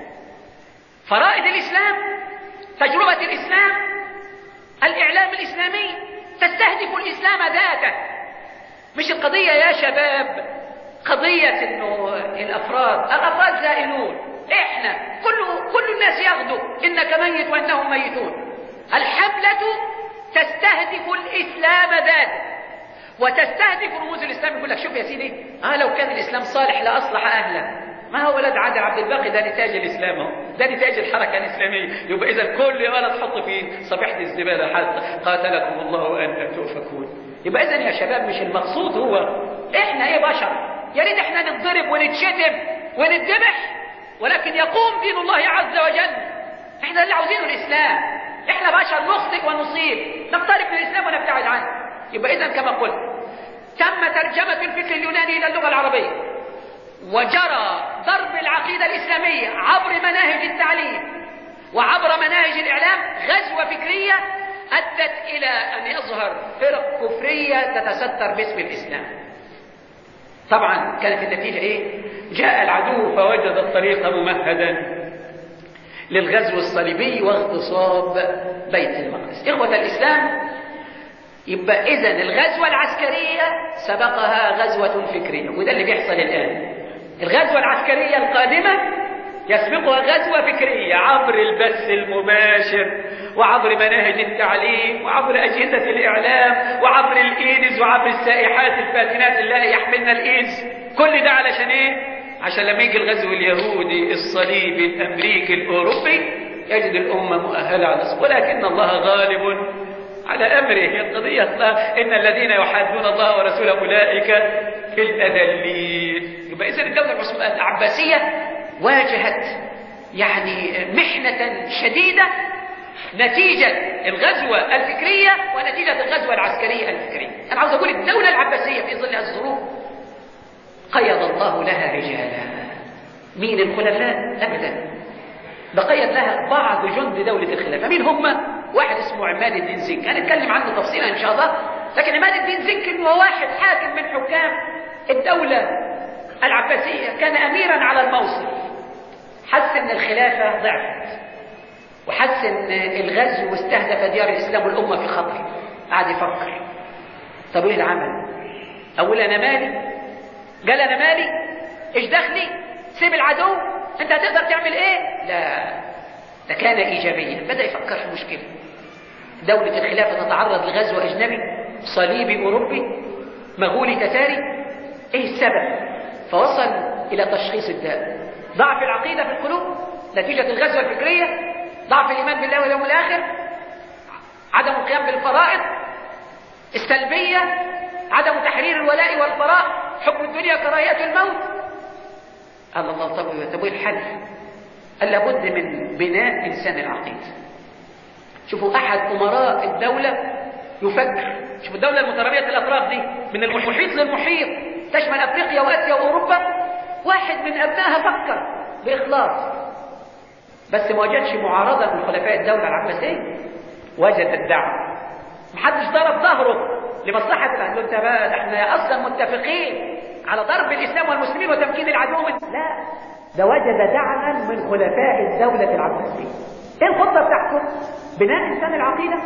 فرائض الإسلام، تجربة الإسلام، الإعلام الإسلامي، تستهدف الإسلام ذاته. مش القضية يا شباب قضية إنه الأفراد زائلون، إحنا كل الناس يغدو إنك ميت وإنهم ميتون. الحملة تستهدف الإسلام ذاته وتستهدف رموز الإسلام. يقول لك شوف يا سيدي، لو كان الإسلام صالح لأصلح أهله. ما هو ولد عادل عبد الباقي ده نتاج الإسلام، ده نتاج الحركة الإسلامية. يبقى إذا كل ولد حط فيه صبيحة الزبالة حتى قاتلكم الله أن تؤفكون. يبقى إذا يا شباب مش المقصود هو إحنا إيه بشر، يا ريت إحنا نتضرب ونتشتم ونتذبح، ولكن يقوم دين الله عز وجل. إحنا اللي عاوزينه الإسلام. إحنا بشر نخطئ ونصيب، نقترب من الإسلام ونبتعد عنه. يبقى إذا كما قلت تم ترجمة الفكر اليوناني إلى اللغة العربية، وجرى ضرب العقيدة الإسلامية عبر مناهج التعليم وعبر مناهج الإعلام غزوة فكرية أدت إلى أن يظهر فرق كفرية تتستر باسم الإسلام. طبعا كانت النتيجة إيه؟ جاء العدو فوجد الطريق ممهدا للغزو الصليبي واغتصاب بيت المقدس. إخوة الإسلام، يبقى إذن الغزوة العسكرية سبقها غزوة فكرية، وده اللي بيحصل الآن. الغزوة العسكرية القادمة يسبقها غزوة فكرية عبر البث المباشر وعبر مناهج التعليم وعبر أجهزة الإعلام وعبر الإيدز وعبر السائحات الفاتنات اللائي يحملنا الإيدز. كل ده علشان إيه؟ عشان لما يجي الغزو اليهودي الصليبي الأمريكي الأوروبي يجد الأمة مؤهلة على الصبر، ولكن الله غالب على أمره. القضية إن الذين يحادون الله ورسوله أولئك في الأذلين. يبقى إذن الدولة العباسية واجهت يعني محنة شديدة نتيجة الغزوة الفكرية ونتيجة الغزوة العسكرية الفكرية. أنا عاوز أقول الدولة العباسية في ظل الظروف قيض الله لها رجالا. مين الخلفاء؟ أبدا، بقيت لها بعض جند دولة الخلافة. مين هم؟ واحد اسمه عماد الدين زنكي، هنتكلم عنه تفصيلا إن شاء الله. لكن عماد الدين زنكي هو واحد حاكم من حكام الدولة العباسية، كان أميرا على الموصل. حس إن الخلافة ضعفت وحس إن الغزو واستهدف ديار الإسلام والأمة في خطر. قعد يفكر، طب إيه العمل؟ أقول أنا مالي؟ قال أنا مالي؟ إيش دخلي؟ سيب العدو، أنت هتقدر تعمل إيه؟ لا، ده كان إيجابيا. بدأ يفكر في مشكلة. دولة الخلافة تتعرض لغزو أجنبي صليبي أوروبي مغولي تتاري، إيه السبب؟ فوصل إلى تشخيص الداء. ضعف العقيدة في القلوب نتيجة الغزوة الفكرية، ضعف الإيمان بالله واليوم الآخر، عدم القيام بالفرائض، السلبية، عدم تحرير الولاء والبراء، حب الدنيا كراهية الموت. قال الله طب ايه الحل؟ قال لابد من بناء إنسان العقيدة. شوفوا أحد أمراء الدولة يفكر. شوفوا الدولة المترابية الأطراف دي من المحيط للمحيط تشمل أفريقيا وآسيا وأوروبا. واحد من أبنائها فكر بإخلاص، بس ما وجدش معارضة من خلفاء الدولة العباسية. وجد الدعم، محدش ضرب ظهره لمصلحة له. انت بقى احنا اصلا متفقين على ضرب الاسلام والمسلمين وتمكين العدو من، لا، ده وجد دعما من خلفاء الدولة العباسية. ايه الخطة بتاعته؟ بناء انسان العقيدة.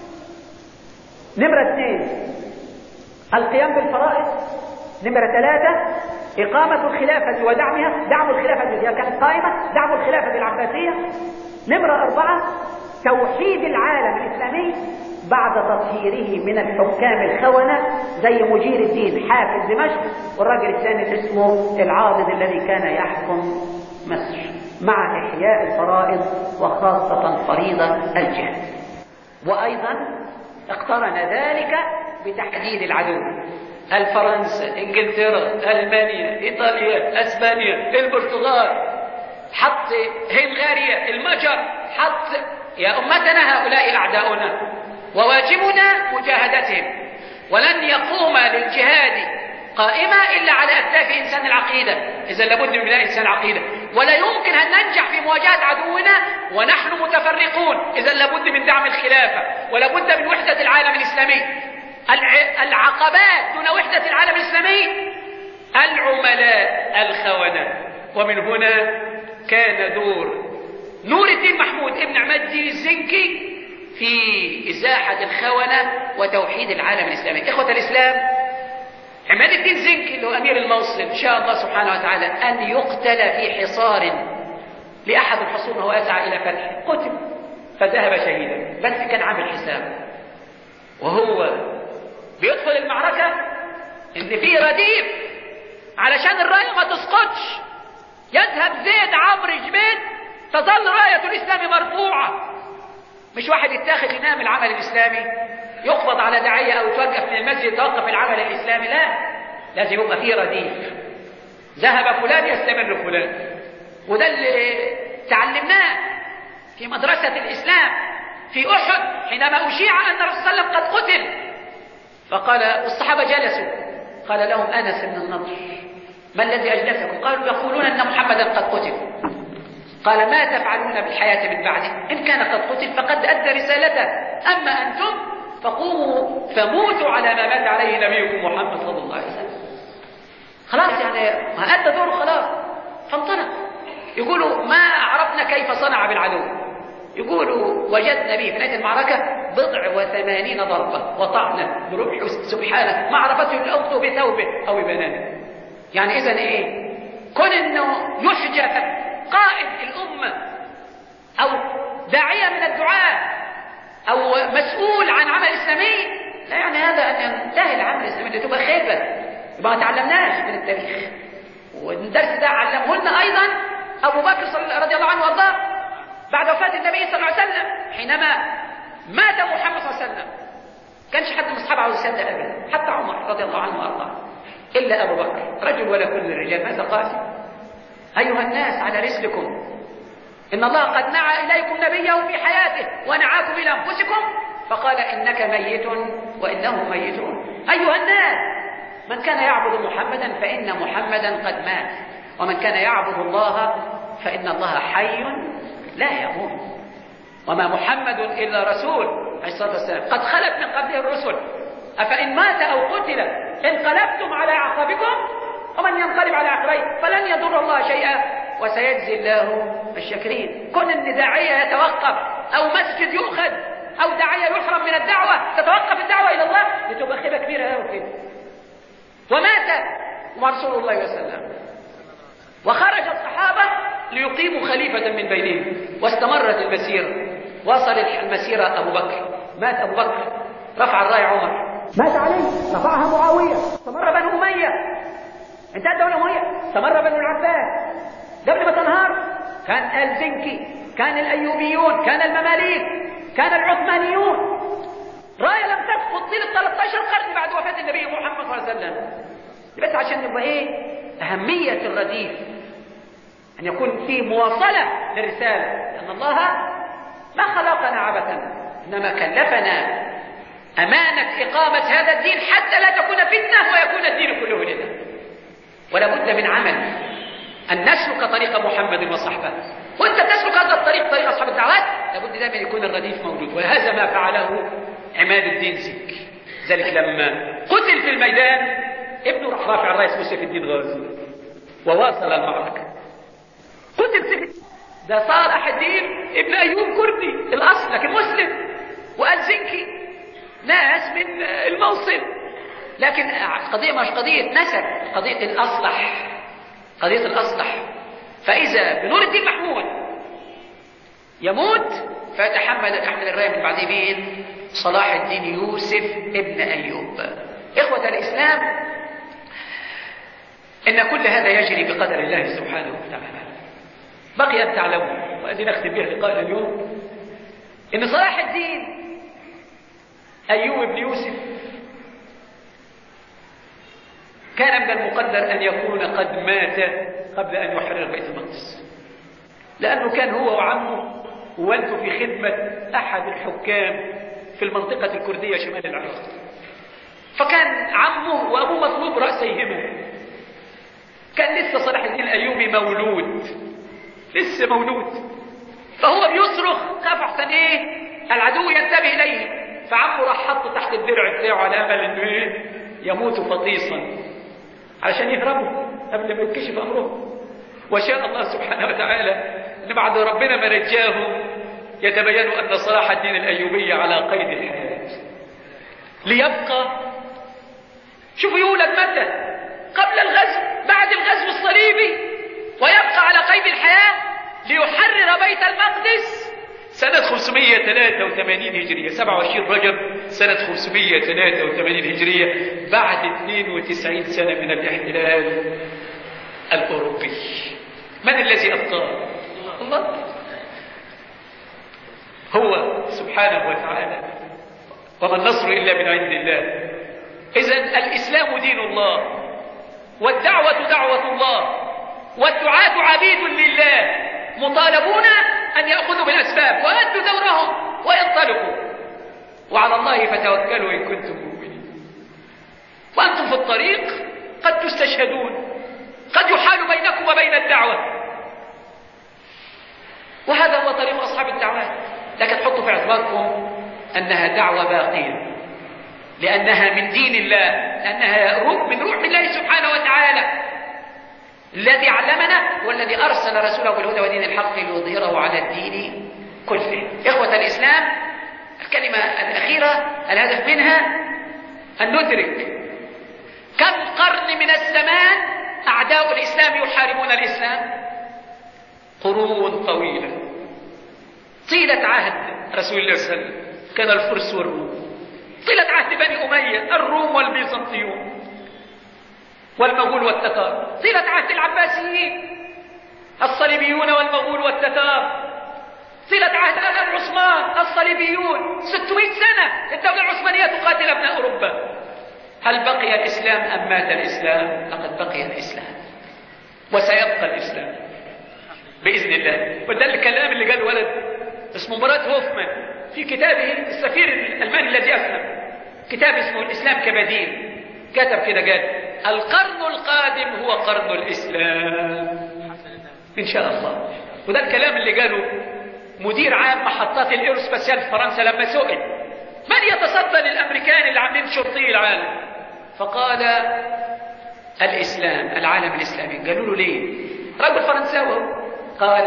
نمرة 2 القيام بالفرائض. نمرة 3 إقامة الخلافة ودعمها، دعم الخلافة التي كانت قائمة، دعم الخلافة العباسية. نمرة 4 توحيد العالم الإسلامي بعد تطهيره من الحكام الخونة زي مجير الدين حافظ دمشق، والراجل الثاني اسمه العاضد الذي كان يحكم مصر، مع إحياء الفرائض وخاصة فريضة الجهاد. وأيضا اقترن ذلك بتحديد العدو. الفرنسا، انجلترا، المانيا، ايطاليا، اسبانيا، البرتغال، حط هنغاريا، المجر، حط يا امتنا هؤلاء اعداؤنا وواجبنا مجاهدتهم، ولن يقوم للجهاد قائمة إلا على أكتاف إنسان العقيدة. إذا لابد من بناء إنسان العقيدة، ولا يمكن أن ننجح في مواجهة عدونا ونحن متفرقون. إذا لابد من دعم الخلافة، ولابد من وحدة العالم الإسلامي. العقبات دون وحدة العالم الإسلامي العملاء الخونة. ومن هنا كان دور نور الدين محمود ابن عماد الدين الزنكي في إزاحة الخونة وتوحيد العالم الإسلامي. إخوة الإسلام، عماد الدين زنكي اللي هو أمير الموصل إن شاء الله سبحانه وتعالى أن يقتل في حصار لأحد الحصون وهو يسعى إلى فتحه، قتل فذهب شهيدا. بس كان عامل حساب وهو بيدخل المعركة إن في رديف علشان الراية ما تسقطش. يذهب زيد عمرو جبيد تظل راية الإسلام مرفوعة. مش واحد يتاخد ينام العمل الإسلامي، يقبض على داعية أو يتوقف من المسجد يتوقف العمل الإسلامي، لا، لازم يبقى فيه رديف. ذهب فلان يستمر فلان. وده اللي تعلمناه في مدرسة الإسلام في أحد حينما أشيع أن الرسول صلى الله عليه وسلم قد قتل، فقال والصحابة جلسوا، قال لهم أنس بن النضر ما الذي أجلسكم؟ قالوا يقولون أن محمدا قد قتل. قال ما تفعلون بالحياة من بعده؟ إن كان قد قتل فقد أدى رسالته، أما أنتم فقوموا فموتوا على ما مات عليه نبيكم محمد صلى الله عليه وسلم. خلاص يعني أدى دوره خلاص، فانطلق. يقولوا ما عرفنا كيف صنع بالعدو. يقولوا وجدنا به في نهاية المعركة 89 ضربة وطعنة برمح سبحانه ما عرفته إلا أخته بثوبه أو ببنانه. يعني إذن إيه؟ كون إنه يحجب قائد الأمة أو داعية من الدعاة أو مسؤول عن عمل إسلامي، لا يعني هذا أن ينتهي العمل الإسلامي، اللي تبقى خيبة، يبقى ما تعلمناش من التاريخ. والدرس ده علمه لنا أيضا أبو بكر رضي الله عنه وارضاه بعد وفاة النبي صلى الله عليه وسلم. حينما مات محمد صلى الله عليه وسلم كانش حد من أصحابه عاوز يصدق أبدا، حتى عمر رضي الله عنه وارضاه، إلا أبو بكر رجل ولا كل الرجال. ماذا قال؟ أيها الناس على رسلكم، إن الله قد نعى إليكم نبيه في حياته ونعاكم إلى أنفسكم، فقال إنك ميت وإنهم ميتون. أيها الناس، من كان يعبد محمدا فإن محمدا قد مات، ومن كان يعبد الله فإن الله حي لا يموت، وما محمد إلا رسول عليه الصلاة والسلام قد خلت من قبله الرسل، أفإن مات أو قتل انقلبتم على أعقابكم، ومن ينقلب على عقبيه فلن يضر الله شيئا وسيجزي الله الشاكرين. كون ان داعية يتوقف او مسجد يؤخذ او داعية يحرم من الدعوة تتوقف الدعوة الى الله، لتبقى خيبة كبيرة قوي كده. ومات رسول الله صلى الله عليه وسلم وخرج الصحابة ليقيموا خليفة من بينهم، واستمرت المسيرة. وصل المسيرة أبو بكر، مات أبو بكر، رفع الراية عمر، مات عليه، رفعها معاوية، استمر بنو أمية، انتهت دولة أمية، استمر بنو العباس. قبل ما تنهار كان الزنكي، كان الأيوبيون، كان المماليك، كان العثمانيون. راية لم تسقط طيلة 13 قرن بعد وفاة النبي محمد صلى الله عليه وسلم. بس عشان نبقى ايه أهمية الرديف، أن يكون في مواصلة للرسالة، لأن الله ما خلقنا عبثا، إنما كلفنا أمانة إقامة هذا الدين حتى لا تكون فتنة ويكون الدين كله لله. ولا بد من عمل أن نسلك طريق محمد وصحبه. وأنت تسلك هذا الطريق، طريق أصحاب الدعوات، لابد دائما يكون الرديف موجود. وهذا ما فعله عماد الدين زكي. ذلك لما قتل في الميدان ابنه راح رافع الراية اسمه سيف الدين غازي وواصل المعركة. قتل سيف. ده صالح الدين ابن أيوب كردي الأصل لكن مسلم، وقال زنكي ناس من الموصل، لكن قضية مش قضية نسب، قضية الأصلح، قضية الأصلح. فإذا بنور الدين محمود يموت فيتحمل الراية من بعد مين؟ صلاح الدين يوسف ابن أيوب. إخوة الإسلام، إن كل هذا يجري بقدر الله سبحانه وتعالى. بقي أن تعلموا، وأدي نختم بها لقاء اليوم، إن صلاح الدين أيوب بن يوسف كان من المقدر أن يكون قد مات قبل أن يحرر بيت المقدس، لأنه كان هو وعمه ووالده في خدمة أحد الحكام في المنطقة الكردية شمال العراق. فكان عمه وأبوه مطلوب رأسيهما. كان لسه صلاح الدين الأيوبي مولود، لسه مولود، فهو بيصرخ خاف احسن العدو ينتبه اليه. فعمه راح حطه تحت الدرع بتاعه على امل انه يموت فطيصا علشان يهربوا قبل ما يكشف امره. وشاء الله سبحانه وتعالى ان بعد ربنا ما رجاه يتبين ان صلاح الدين الايوبي على قيد الحياه ليبقى. شوفوا يولد متى؟ قبل الغزو، بعد الغزو الصليبي، ويبقى على قيد الحياه ليحرر بيت المقدس سنة 583 هجرية، 27 رجب سنة 583 هجرية، بعد 92 سنة من الاحتلال الأوروبي. من الذي أبقاه؟ الله، هو سبحانه وتعالى. وما النصر إلا من عند الله. إذن الإسلام دين الله، والدعوة دعوة الله، والدعاة عبيد لله مطالبون أن يأخذوا بالأسباب وأدوا دورهم وينطلقوا، وعلى الله فتوكلوا إن كنتم مؤمنين. وأنتم في الطريق قد تستشهدون، قد يحال بينكم وبين الدعوة، وهذا هو طريق أصحاب الدعوات. لكن حطوا في اعتباركم أنها دعوة باقية، لأنها من دين الله، لأنها من روح الله سبحانه وتعالى الذي علمنا والذي أرسل رسوله بالهدى ودين الحق ليظهره على الدين كله. إخوة الإسلام، الكلمة الأخيرة الهدف منها أن ندرك كم قرن من الزمان أعداء الإسلام يحاربون الإسلام. قرون طويلة، طيلة عهد رسول الله صلى الله عليه وسلم كان الفرس والروم، طيلة عهد بني أمية الروم والبيزنطيون والمغول والتتار، طيلة عهد العباسيين الصليبيون والمغول والتتار، طيلة عهد آل عثمان الصليبيون. 600 سنة الدولة العثمانية تقاتل أبناء أوروبا. هل بقي الإسلام أم مات الإسلام؟ لقد بقي الإسلام وسيبقى الإسلام بإذن الله. وده الكلام اللي قال ولد اسمه مراد هوفمان في كتابه السفير الألماني الذي أسلم، كتاب اسمه الإسلام كبديل، كتب كده قال القرن القادم هو قرن الإسلام إن شاء الله. وده الكلام اللي قاله مدير عام محطات الإيروسباسيال في فرنسا لما سئل من يتصدى للأمريكان اللي عاملين شرطي العالم، فقال الإسلام، العالم الإسلامي. قالوا له ليه؟ رجل فرنساوي. قال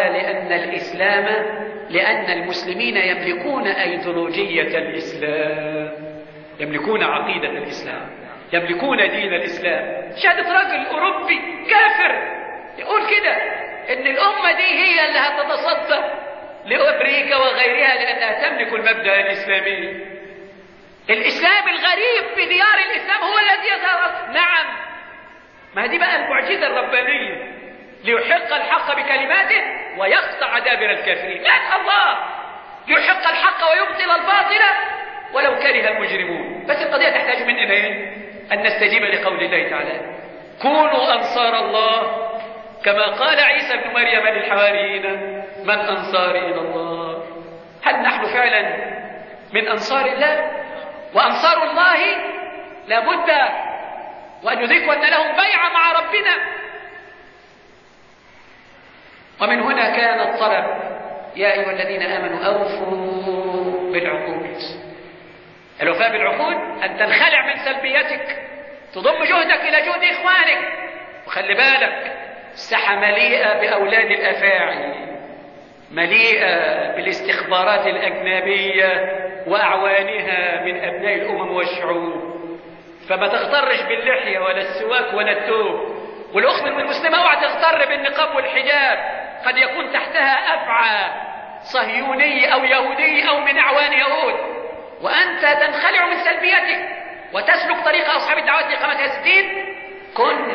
لأن المسلمين يملكون أيديولوجية الإسلام، يملكون عقيدة الإسلام، يملكون دين الإسلام. شهادة رجل أوروبي كافر يقول كده إن الأمة دي هي اللي هتتصدى لأمريكا وغيرها لأنها تملك المبدأ الإسلامي. الإسلام الغريب في ديار الإسلام هو الذي يظهر. نعم، ما دي بقى المعجزة الربانية، ليحق الحق بكلماته ويقطع دابر الكافرين. لا الله، ليحق الحق ويبطل الباطل ولو كره المجرمون. بس القضية تحتاج مننا أن نستجيب لقول الله تعالى كونوا أنصار الله كما قال عيسى بن مريم للحواريين من أنصاري إلى الله. هل نحن فعلا من أنصار الله؟ وأنصار الله لابد وأن يدركوا أن لهم بيعة مع ربنا. ومن هنا كان الطلب يا أيها الذين آمنوا أوفوا بالعقود. الوفاء بالعقود أن تنخلع من سلبيتك، تضم جهدك إلى جهد إخوانك. وخلي بالك، الساحة مليئة بأولاد الأفاعي، مليئة بالاستخبارات الأجنبية وأعوانها من أبناء الأمم والشعوب، فما تغترش باللحية ولا السواك ولا التوب. والأخت المسلمة اوعى تغتر بالنقاب والحجاب، قد يكون تحتها أفعى صهيوني أو يهودي أو من أعوان يهود، وأنت تنخلع من سلبيتك وتسلك طريق أصحاب الدعوات لإقامة هذا الدين. كن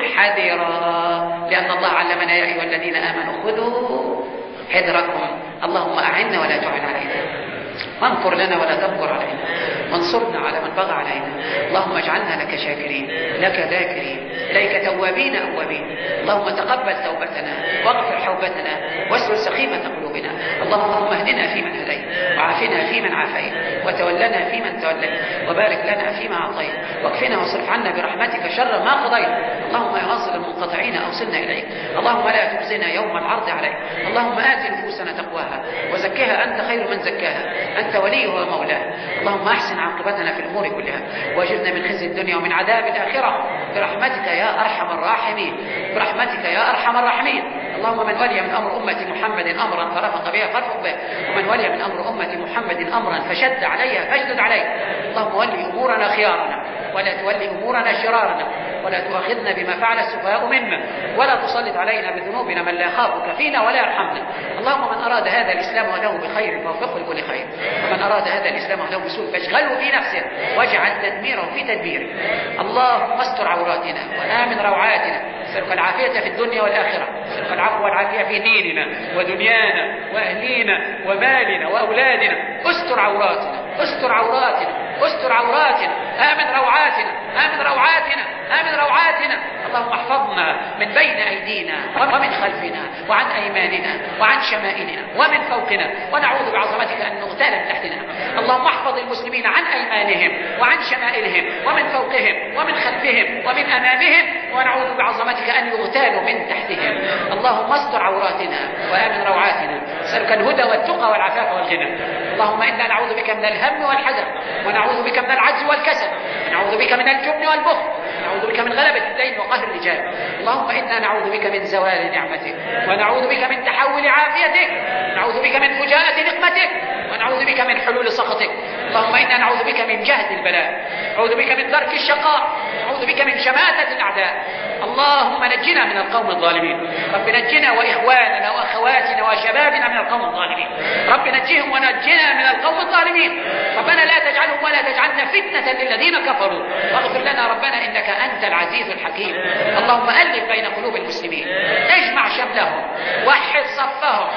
حذرا، لأن الله علمنا يا أيها الذين آمنوا خذوا حذركم. اللهم أعنا ولا تعن علينا، وانكر لنا ولا تنكر علينا، وانصرنا على من بغى علينا. اللهم اجعلنا لك شاكرين، لك ذاكرين، إليك توابين أوابين. اللهم تقبل توبتنا واغفر حوبتنا واسلل سخيمة قلوبنا. اللهم اهدنا فيمن هديت، وعافنا فيمن عافيت، وتولنا فيمن توليت، وبارك لنا فيما أعطيت، واكفنا واصرف عنا برحمتك شر ما قضيت. اللهم يا واصل المنقطعين أوصلنا إليك. اللهم لا تخزنا يوم العرض عليك. اللهم آت نفوسنا تقواها وزكها أنت خير من زكاها، أنت وليه ومولاه. اللهم أحسن عاقبتنا في الأمور كلها، واجرنا من خزي الدنيا ومن عذاب الآخرة برحمتك يا أرحم الراحمين، برحمتك يا أرحم الراحمين. اللهم من ولي من أمر أمة محمد أمرا فرفق بها فارفق به، ومن ولي من أمر أمة محمد أمرا فشد عليها فاشدد عليه. اللهم ولي أمورنا خيارنا، ولا تولي أمورنا شرارنا، ولا تؤاخذنا بما فعل السفهاء منا، ولا تسلط علينا بذنوبنا من لا يخافك فينا ولا يرحمنا. اللهم من أراد هذا الإسلام وله بخير فوفقه لكل خير، ومن أراد هذا الإسلام وله بسوء فاشغله في نفسه واجعل تدميره في تدبيره. اللهم استر عوراتنا وآمن روعاتنا، نسألك العافية في الدنيا والآخرة، نسألك العفو والعافية في ديننا ودنيانا وأهلينا ومالنا وأولادنا. استر عوراتنا، استر عوراتنا، استر عوراتنا، آمن روعاتنا، آمن روعاتنا، آمن روعاتنا. اللهم احفظنا من بين أيدينا ومن خلفنا وعن أيماننا وعن شمائلنا ومن فوقنا، ونعوذ بعظمتك أن نغتال من تحتنا. اللهم احفظ المسلمين عن أيمانهم وعن شمائلهم ومن فوقهم ومن خلفهم ومن أمامهم، ونعوذ بعظمتك أن يغتالوا من تحتهم. اللهم استر عوراتنا وآمن روعاتنا، نسألك الهدى والتقى والعفاف والغنى. اللهم إنا نعوذ بك من الهم والحزن، ونعوذ بك من العجز والكسل، ونعوذ بك من الجبن والبخل، ونعوذ بك من غلبة الدين وقهر الرجال. اللهم إنا نعوذ بك من زوال نعمتك، ونعوذ بك من تحول عافيتك، ونعوذ بك من فجاءة نقمتك، ونعوذ بك من حلول سخطك. اللهم إنا نعوذ بك من جهد البلاء، نعوذ بك من درك الشقاء، نعوذ بك من شماتة الأعداء. اللهم نجنا من القوم الظالمين. رب نجنا وإخواننا وأخواتنا وشبابنا من القوم الظالمين. رب نجيهم ونجنا من القوم الظالمين. ربنا لا تجعلهم ولا تجعلنا فتنة للذين كفروا، واغفر لنا ربنا إنك أنت العزيز الحكيم. اللهم ألف بين قلوب المسلمين، اجمع شملهم، وحد صفهم،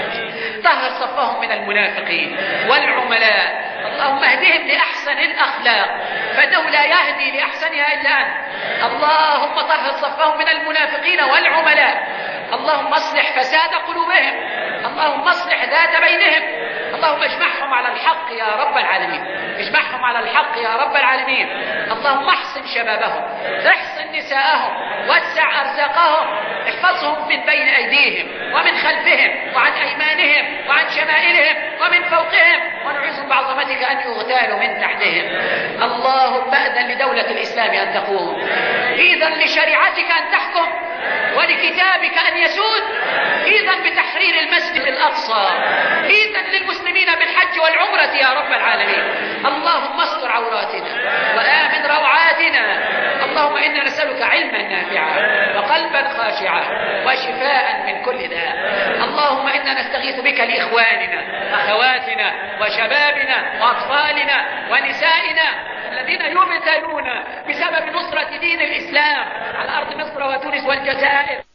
طهر صفهم من المنافقين والعملاء. اللهم اهدهم لأحسن الأخلاق، فإنه لا يهدي لأحسنها إلا أنت. اللهم طهر صفهم من المنافقين والعملاء. اللهم اصلح فساد قلوبهم، اللهم اصلح ذات بينهم. اللهم اجمعهم على الحق يا رب العالمين، اجمعهم على الحق يا رب العالمين. اللهم احسن شبابهم، احسن نساءهم، وسع أرزاقهم، احفظهم من بين أيديهم ومن خلفهم وعن أيمانهم وعن شمائلهم ومن فوقهم، ونعوذ بعظمتك أن يغتالوا من تحتهم. اللهم أذن لدولة الإسلام أن تقوم، إذن لشريعتك أن تحكم، ولكتابك أن يسود، إذن بتحرير المسجد الأقصى، إذن للمسلمين بالحج والعمرة يا رب العالمين. اللهم استر عوراتنا وآمن روعاتنا. اللهم إنا نسألك علما نافعا وقلبا خاشعا وشفاء من كل داء. اللهم إنا نستغيث بك لإخواننا أخواتنا وشبابنا وأطفالنا ونسائنا الذين يبتلون بسبب نصرة دين الإسلام على أرض مصر وتونس والجزائر.